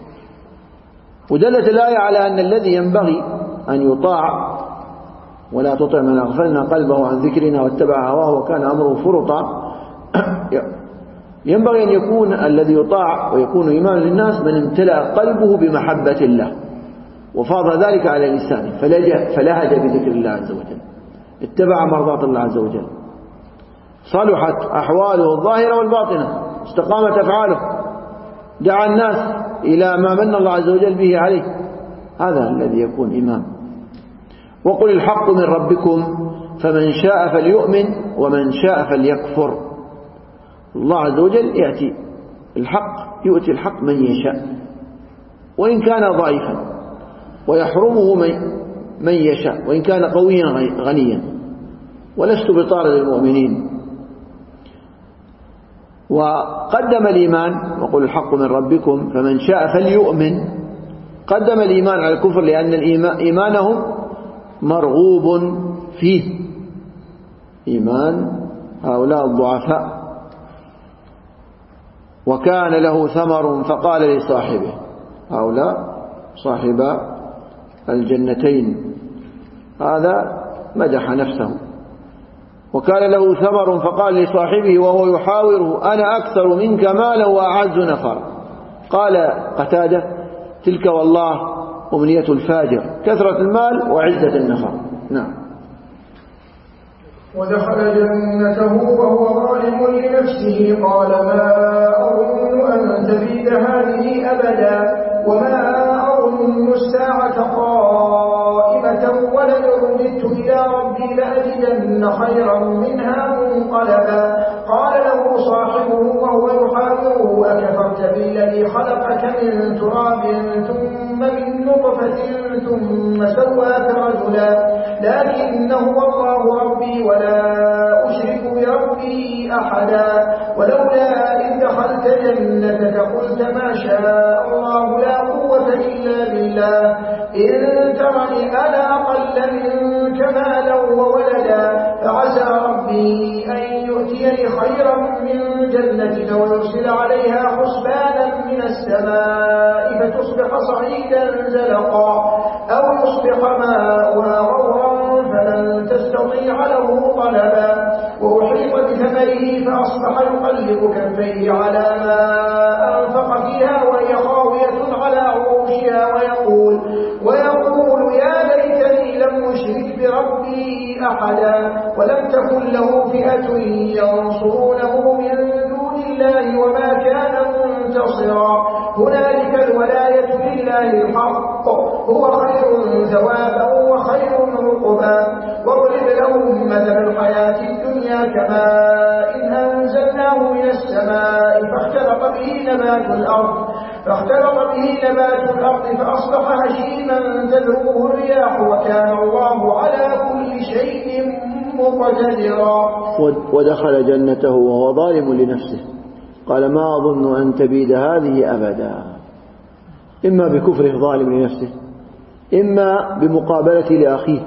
ودلت الآية على أن الذي ينبغي أن يطاع ولا تطع من أغفلنا قلبه عن ذكرنا واتبع هواه وكان أمره فرطا، ينبغي أن يكون الذي يطاع ويكون إيمان للناس من امتلأ قلبه بمحبة الله وفاض ذلك على لسانه فلهج بذكر الله عز وجل، اتبع مرضات الله عز وجل، صلحت أحواله الظاهرة والباطنة، استقامت أفعاله، دعا الناس إلى ما من الله عز وجل به عليه. هذا الذي يكون إمام. وقل الحق من ربكم فمن شاء فليؤمن ومن شاء فليكفر. الله عز وجل يأتي الحق يؤتي الحق من يشاء وإن كان ضعيفا، ويحرمه من يشاء وإن كان قويا غنيا. ولست بطارد المؤمنين. وقدم الإيمان، وقل الحق من ربكم فمن شاء فليؤمن. قدم الإيمان على الكفر لأن إيمانهم مرغوب فيه، إيمان هؤلاء الضعفاء. وكان له ثمر فقال لصاحبه، هؤلاء صاحبا الجنتين، هذا مدح نفسه. وكان له ثمر فقال لصاحبه وهو يحاوره أنا أكثر منك مالا وأعز نفرا. قال قتادة تلك والله أمنية الفاجر، كثرة المال وعزة النفر. نعم. ودخل جنته وهو ظالم لنفسه قال ما أظن أن تبيد هذه أبدا وما أظن الساعة قائمة ولئن رددت إلى ربي لأجدن خيرا منها منقلبا. قال له صاحبه وهو يحاوره أكفرت بالذي خلقك من تراب ثم من نطفة ثم سواك رجلا لكن هو الله ربي ولا أشرك بربي أحدا. ولولا إذ دخلت جنتك قلت ما شاء الله لا قوة إلا بالله إن ترني أنا أقل منك مالا وولدا فعسى ربي أن يؤتيني خيرا من جنتك ويرسل عليها حسبانا من السماء فتصبح صعيدا زلقا أو يصبح ماؤها غورا فلن تستطيع له طلبا. وأحيط بثمره فأصبح يقلب كفيه على ما أنفق فيها وهي خاوية على عروشها ويقول, ويقول يا ليتني لم أشرك بربي أحدا ولم تكن له فئة ينصرونه من دون الله وما كان منتصرا. هنالك الولاية لله الحق هو خير ثوابا وخير عقبا. واضرب لهم مثل الحياة الدنيا كماء إن أنزلناه من السماء فاختلط به نبات الأرض فاختلط به نبات الأرض فأصبح هشيما تذروه الرياح وكان الله على كل شيء مقتدرا. ودخل جنته وهو ظالم لنفسه قال ما أظن أن تبيد هذه أبدا، إما بكفره ظالم لنفسه إما بمقابلة لأخيه،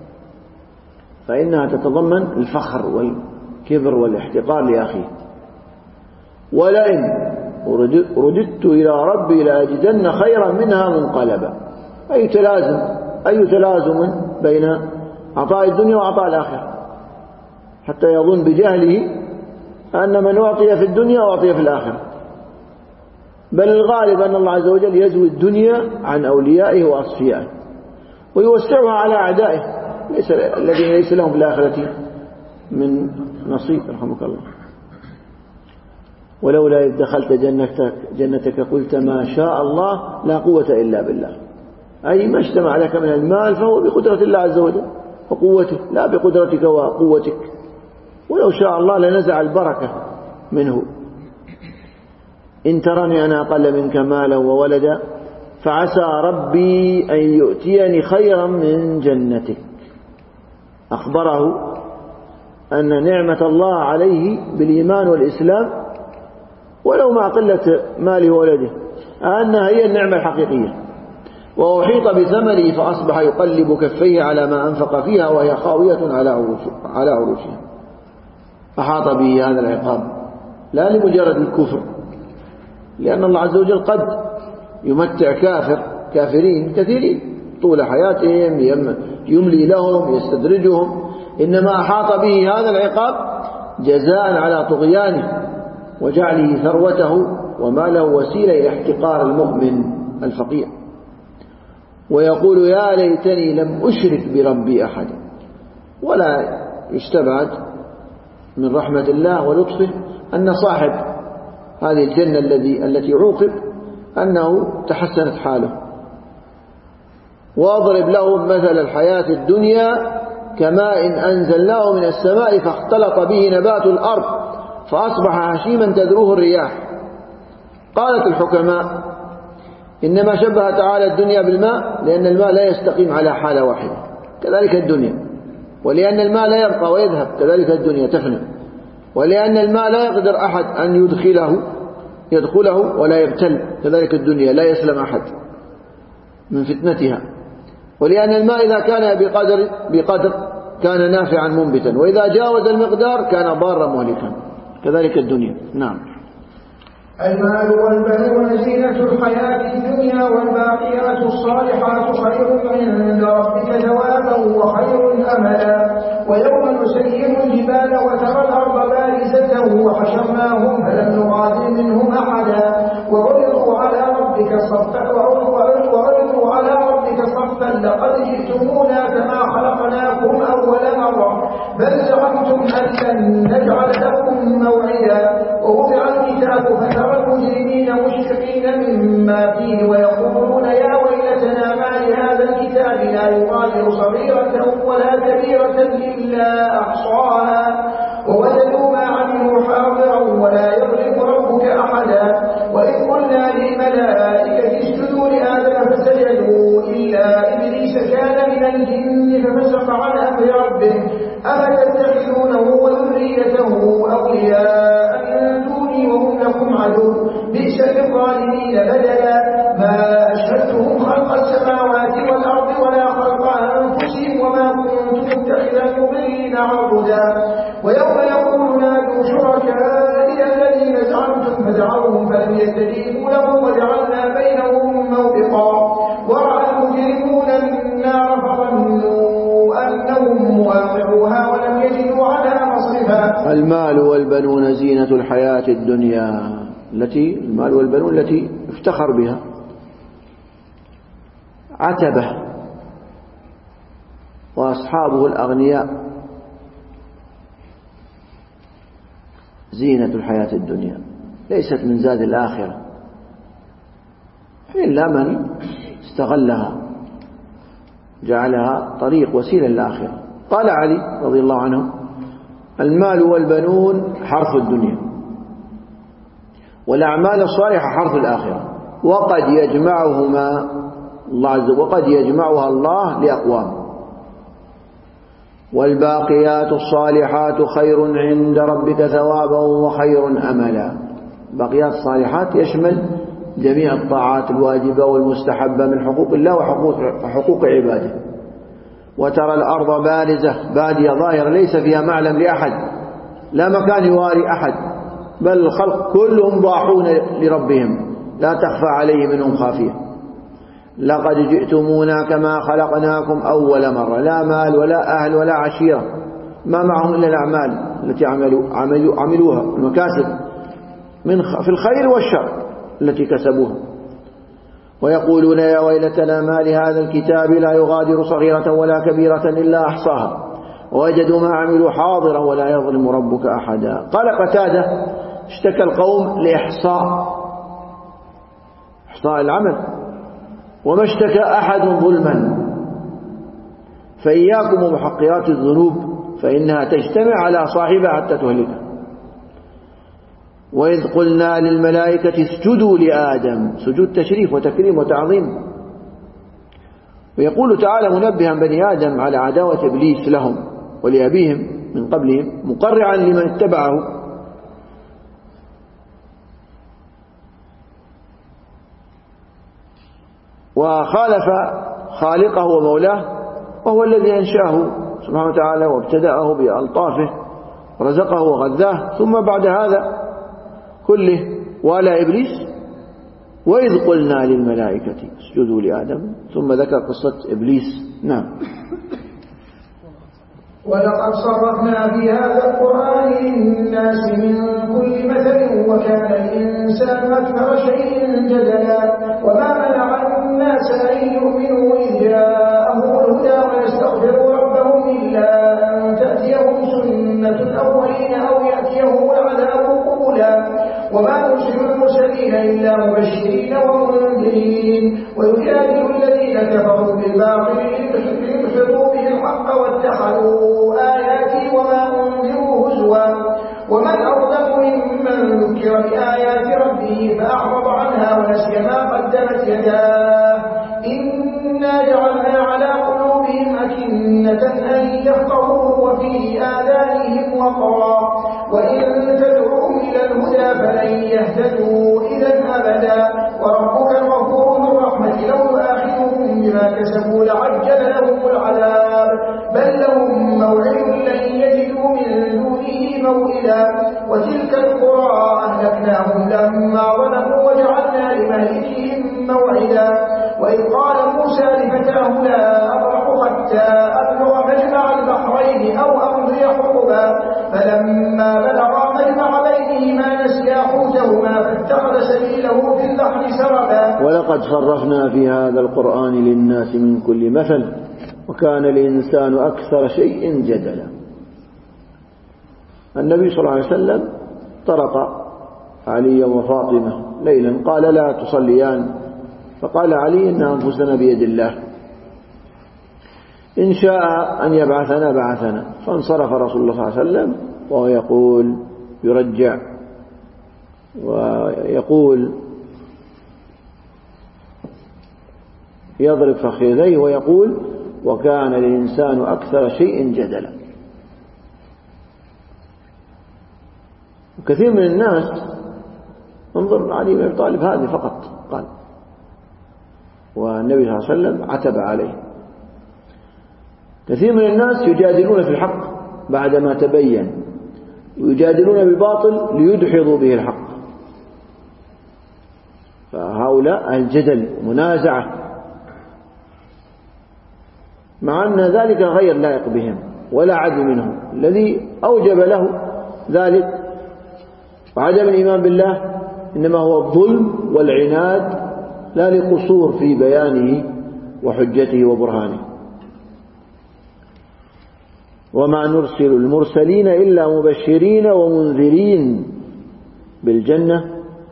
فإنها تتضمن الفخر والكبر والاحتقار لأخيه. ولئن رددت إلى ربي لأجدن خيرا منها منقلبا، أي تلازم أي تلازم بين عطاء الدنيا وعطاء الآخرة، حتى يظن بجهله أن من أعطي في الدنيا أعطي في الآخرة. بل الغالب أن الله عز وجل يزوي الدنيا عن أوليائه وأصفيائه ويوسعها على أعدائه ليس الذين ليس لهم في الآخرة من نصيب. رحمك الله. ولولا إذ دخلت جنتك, جنتك قلت ما شاء الله لا قوة إلا بالله، أي ما اجتمع لك من المال فهو بقدرة الله عز وجل وقوته لا بقدرتك وقوتك، ولو شاء الله لنزع البركة منه. إن ترني أنا أقل منك مالا وولدا فعسى ربي أن يؤتيني خيرا من جنتك. أخبره أن نعمة الله عليه بالإيمان والإسلام ولو مع قلة ماله وولده أنها هي النعمة الحقيقية. وأحيط بثمره فأصبح يقلب كفيه على ما أنفق فيها وهي خاوية على عروشها. أحاط به هذا العقاب لا لمجرد الكفر، لأن الله عز وجل قد يمتع كافر كافرين كثيرين طول حياتهم يملي لهم يستدرجهم، إنما أحاط به هذا العقاب جزاء على طغيانه وجعله ثروته وماله وسيلة إلى احتقار المؤمن الفقير. ويقول يا ليتني لم أشرك بربي أحدا. ولا يستبعد من رحمة الله ولطفه أن صاحب هذه الجنة الذي التي عوقب أنه تحسنت حاله. واضرب لهم مثل الحياة الدنيا كماء إن أنزلناه من السماء فاختلط به نبات الأرض فأصبح هشيما تذروه الرياح قالت الحكماء إنما شبه تعالى الدنيا بالماء لأن الماء لا يستقيم على حالة واحدة، كذلك الدنيا، ولأن الماء لا يبقى ويذهب، كذلك الدنيا تفنى، ولأن الماء لا يقدر أحد أن يدخله يدخله ولا يبتل، كذلك الدنيا لا يسلم أحد من فتنتها، ولأن الماء إذا كان بقدر بقدر كان نافعا منبتا، وإذا جاوز المقدار كان ضارا مهلكا، كذلك الدنيا. نعم. المال والبنون زينة الحياة الدنيا والباقيات الصالحات خير عند ربك ثوابا وخير أملا. ويوم نسير الجبال وترى الأرض بارزة وحشرناهم فلم نغادر منهم أحدا وعرضوا على ربك صفا وعرضوا على ربك صفا لقد جئتمونا كما خلقناكم أول مرة بل زعمتم أن لن نجعل لكم موعدا. ووضع الكتاب فترى المجرمين مشفقين مما فيه ويقولون يا ويلتنا ما لهذا الكتاب لا يغادر صغيرة ولا كبيرة إلا أحصاها ووجدوا ما عملوا حاضرا ولا يظلم ربك أحدا. وإذ قلنا للملائكة اسجدوا لآدم فسجدوا إلا إبليس كان من الجن ففسق عن أمر ربه أفتتخذونه وذريته أولياء من دوني وهم لكم عدو بئس للظالمين بدلا. ما أشهدتهم خلق السماوات والأرض ولا خلق أنفسهم وما كنت متخذ المضلين عضدا. ويوم يقول نادوا شركائي الذين زعمتم فدعوهم فلم يستجيبوا لهم وجعلنا بينهم موبقا. ورأى المجرمون النار فظنوا أنهم مواقعوها ولم يجدوا عنها مصرفا. المال والبنون زينة الحياة الدنيا، التي المال والبنون التي افتخر بها عتبة وأصحابه الأغنياء. زينة الحياة الدنيا ليست من زاد الآخرة إلا من استغلها جعلها طريق وسيلة للآخرة. قال علي رضي الله عنه المال والبنون حرث الدنيا والأعمال الصالحة حرث الآخرة وقد يجمعهما الله عز وجل وقد يجمعها الله لأقوام. والباقيات الصالحات خير عند ربك ثوابا وخير أملا. باقيات الصالحات يشمل جميع الطاعات الواجبة والمستحبة من حقوق الله وحقوق حقوق عباده. وترى الأرض بارزة بادية ظاهرة ليس فيها معلم لأحد، لا مكان يواري أحد، بل الخلق كلهم ضاحون لربهم لا تخفى عليه منهم خافية. لقد جئتمونا كما خلقناكم أول مرة، لا مال ولا أهل ولا عشيرة، ما معهم إلا الأعمال التي عملوا عملوا عملوها المكاسب من في الخير والشر التي كسبوها. ويقولون يا ويلتنا ما لهذا الكتاب لا يغادر صغيرة ولا كبيرة إلا أحصاها ووجدوا ما عملوا حاضرا ولا يظلم ربك أحدا. قال قتادة اشتكى القوم لإحصاء إحصاء العمل وما اشتكى أحد ظلما. فإياكم ومحقرات الذنوب فإنها تجتمع على صاحبها حتى تهلكه. وإذ قلنا للملائكة اسجدوا لآدم، سجود تشريف وتكريم وتعظيم. ويقول تعالى منبها بني آدم على عداوة إبليس لهم ولأبيهم من قبلهم مقرعا لمن اتبعه وخالف خالقه ومولاه وهو الذي أنشأه سبحانه وتعالى وابتدأه بألطافه ورزقه وغذاه، ثم بعد هذا كله والى إبليس. وإذ قلنا للملائكة اسجدوا لآدم، ثم ذكر قصة إبليس. نعم. ولقد صرفنا في هذا القرآن للناس من كل مثل وكان الإنسان أكثر شيء جدلا. وما منع الناس أن يؤمنوا إذ جاءهم الهدى ويستغفروا ربهم إلا أن تأتيهم سنة الأولين أو يأتيهم العذاب قبلا. وما نرسل المرسلين إلا مبشرين ومنذرين ويجادل الذين كفروا بالباطل ليدحضوا به الحق واتخذوا آياتي وما أنذروا هزوا. ومن أظلم ممن ذكر بآيات ربه فأعرض وإن تدعوهم إلى الهدى فلن يهتدوا إذا أبدا وربك الغفور ذو الرحمة لو يؤاخذهم بما كسبوا لعجل لهم العذاب بل لهم موعد لن يجدوا من دونه موئلا وتلك القرى أهلكناهم لما ظلموا وجعلنا لمهلكهم موعدا وإذ قال موسى لفتاه لا أبرح حتى أبلغ مجمع البحرين أو أمضي حقبا فلما بلغا مجمع بينهما نسيا حوتهما فاتخذ سبيله في البحر سربا ولقد صرفنا في هذا القرآن للناس من كل مثل وكان الإنسان أكثر شيء جدلا. النبي صلى الله عليه وسلم طرق علي وفاطمة ليلا قال لا تصليان فقال علي إن أنفسنا بيد الله إن شاء أن يبعثنا بعثنا فانصرف رسول الله صلى الله عليه وسلم وهو يقول يرجع ويقول يضرب فخذيه ويقول وكان الإنسان أكثر شيء جدلا. وكثير من الناس انظر علي بن أبي طالب هذه فقط قال والنبي صلى الله عليه وسلم عتب عليه. كثير من الناس يجادلون في الحق بعدما تبين ويجادلون بالباطل ليدحضوا به الحق فهؤلاء الجدل منازعة مع أن ذلك غير لائق بهم ولا عدل منهم. الذي أوجب له ذلك وعدم الإيمان بالله إنما هو الظلم والعناد لا لقصور في بيانه وحجته وبرهانه. وما نرسل المرسلين إلا مبشرين ومنذرين بالجنة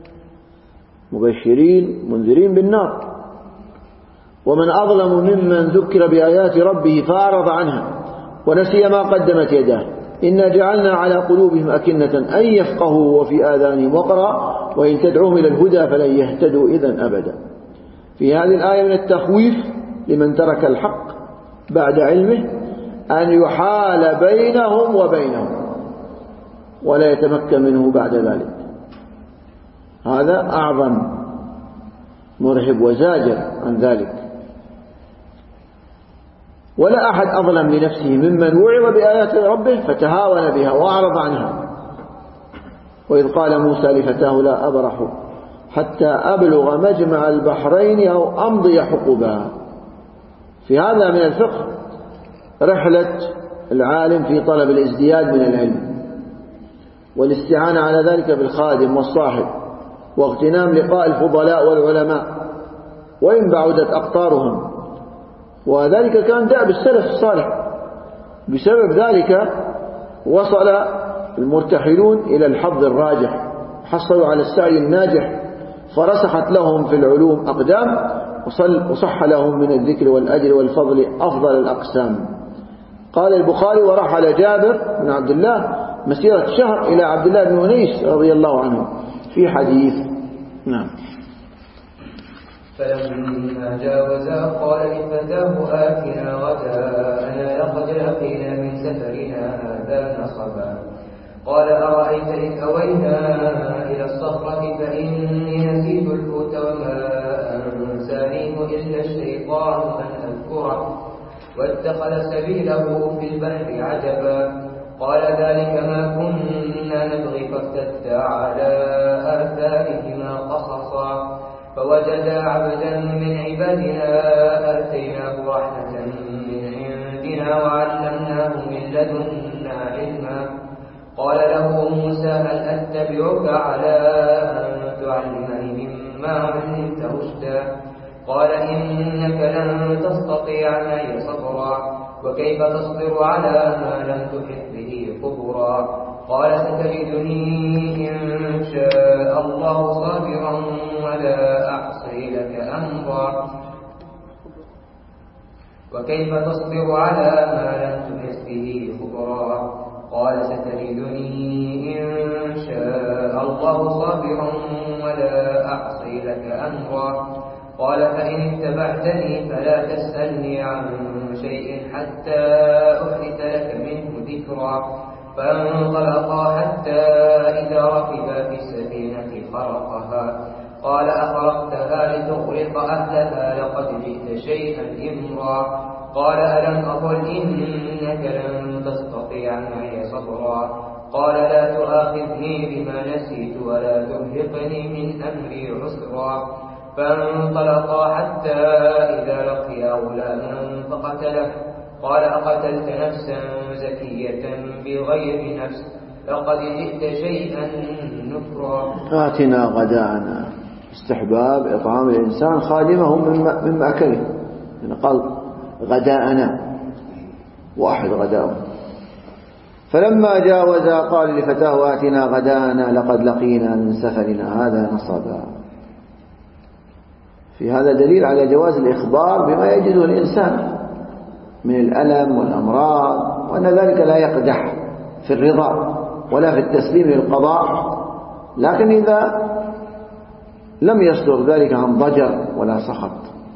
مبشرين منذرين بالنار. ومن أظلم ممن ذكر بآيات ربه فأعرض عنها ونسي ما قدمت يداه إنا جعلنا على قلوبهم أكنة أن يفقهوا وفي آذانهم وقرا وإن تدعوهم إلى الهدى فلن يهتدوا إذا أبدا. في هذه الآية من التخويف لمن ترك الحق بعد علمه أن يحال بينهم وبينهم ولا يتمكن منه بعد ذلك. هذا أعظم مرهب وزاجر عن ذلك. ولا أحد أظلم لنفسه ممن وعظ بآيات ربه فتهاون بها وأعرض عنها. وإذ قال موسى لفتاه لا أبرح حتى أبلغ مجمع البحرين أو أمضي حقبا. في هذا من الفقه رحلة العالم في طلب الازدياد من العلم والاستعانة على ذلك بالخادم والصاحب واغتنام لقاء الفضلاء والعلماء وإن بعدت أقطارهم. وذلك كان دأب السلف الصالح. بسبب ذلك وصل المرتحلون إلى الحظ الراجح حصلوا على السعي الناجح فرسخت لهم في العلوم أقدام وصح لهم من الذكر والأجر والفضل أفضل الأقسام. قال البخاري ورحل جابر بن عبد الله مسيرة شهر إلى عبد الله بن أنيس رضي الله عنه في حديث. نعم. فلما جاوزا قال لفتاه آتنا غداءنا لقد لقينا من سفرنا هذا نصبا. قال أرأيت إذ أوينا إلى الصخرة فإني نسيت الحوت وما أنسانيه إلا الشيطان أن أذكره واتخذ سبيله في البحر عجبا. قال ذلك ما كنا نبغي فارتدا على آثارهما قصصا فوجدا عبدا من عبادنا آتيناه رحمة من عندنا وعلمناه من لدنا علما. قال له موسى هل أتبعك على أن تعلمني مما علمت رشدا. قال إنك لن تستطيع معي صبرا وكيف تصبر على ما لم تحط به خبرا. قال ستجدني إن شاء الله صابرا ولا أعصي لك أمرا. وكيف تصبر على ما لم تحط به خبرا. قال ستجدني إن شاء الله صابرا ولا أعصي لك أمرا. قال فإن اتبعتني فلا تسألني عن شيء حتى أحدث لك منه ذكرا. فانطلقا حتى إذا ركبا في السفينة خرقها قال أخرقتها لتغرق أهلها لقد جئت شيئا إمرا قال ألم أقل إنك لن تستطيع معي صبرا قال لا تؤاخذني بما نسيت ولا ترهقني من أمري عسرا فانطلقا حتى إذا لقيا غلاما فقتله قال أقتلت نفسا زكية بغير نفس لقد جئت شيئا نكرا. آتنا غداءنا استحباب إطعام الإنسان خادمه مما أكله، يعني قال غداءنا واحد غداءه. فلما جاوزا قال لفتاه آتنا غداءنا لقد لقينا من سفرنا هذا نصبا. في هذا دليل على جواز الإخبار بما يجده الإنسان من الألم والأمراض، وأن ذلك لا يقدح في الرضا ولا في التسليم للقضاء، لكن إذا لم يصدر ذلك عن ضجر ولا سخط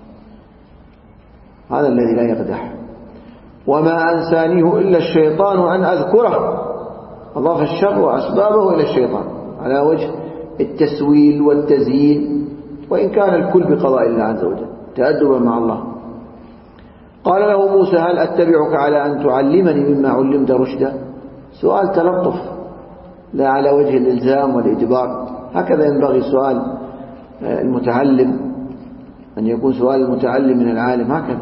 هذا الذي لا يقدح. وما أنسانيه إلا الشيطان أن أذكره، أضاف الشر وأسبابه إلى الشيطان على وجه التسويل والتزيين، وإن كان الكل بقضاء الله عز وجل تأدبا مع الله. قال له موسى هل أتبعك على أن تعلمني مما علمت رشدا؟ سؤال تلطف لا على وجه الإلزام والإجبار، هكذا ينبغي سؤال المتعلم، أن يكون سؤال المتعلم من العالم هكذا.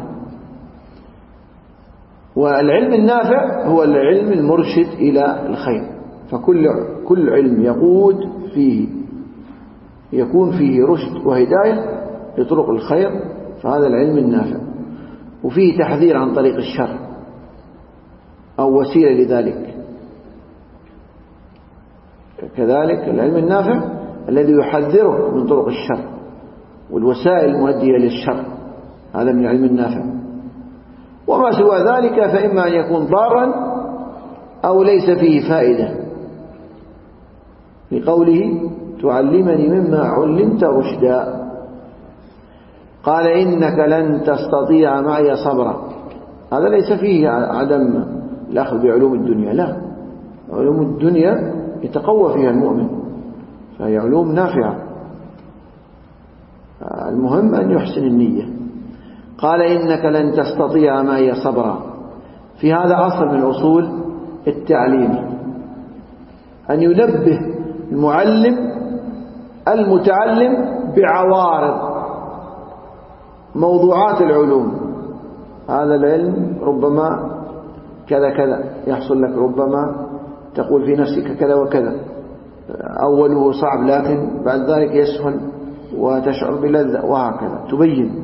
والعلم النافع هو العلم المرشد إلى الخير، فكل كل علم يقود فيه يكون فيه رشد وهداية لطرق الخير فهذا العلم النافع، وفيه تحذير عن طريق الشر أو وسيلة لذلك. كذلك العلم النافع الذي يحذره من طرق الشر والوسائل المؤدية للشر، هذا من العلم النافع. وما سوى ذلك فإما أن يكون ضارا أو ليس فيه فائدة، لقوله تعلمني مما علمت رشدا. قال إنك لن تستطيع معي صبرا، هذا ليس فيه عدم الأخذ بعلوم الدنيا، لا، علوم الدنيا يتقوى فيها المؤمن فهي علوم نافعة، المهم أن يحسن النية. قال إنك لن تستطيع معي صبرا، في هذا أصل من أصول التعليم، أن ينبه المعلم المتعلم بعوارض موضوعات العلوم. هذا العلم ربما كذا كذا يحصل لك، ربما تقول في نفسك كذا وكذا، أوله صعب لكن بعد ذلك يسهل وتشعر بلذة، وهكذا تبين.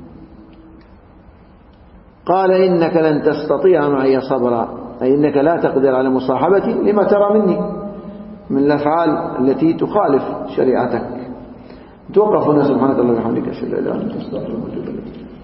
قال إنك لن تستطيع معي صبرا، أي إنك لا تقدر على مصاحبتي لما ترى مني من الأفعال التي تخالف شريعتك. توقف هنا. سبحانك اللهم وبحمدك أشهد أن لا إله إلا أنت أستغفرك وأتوب إليك.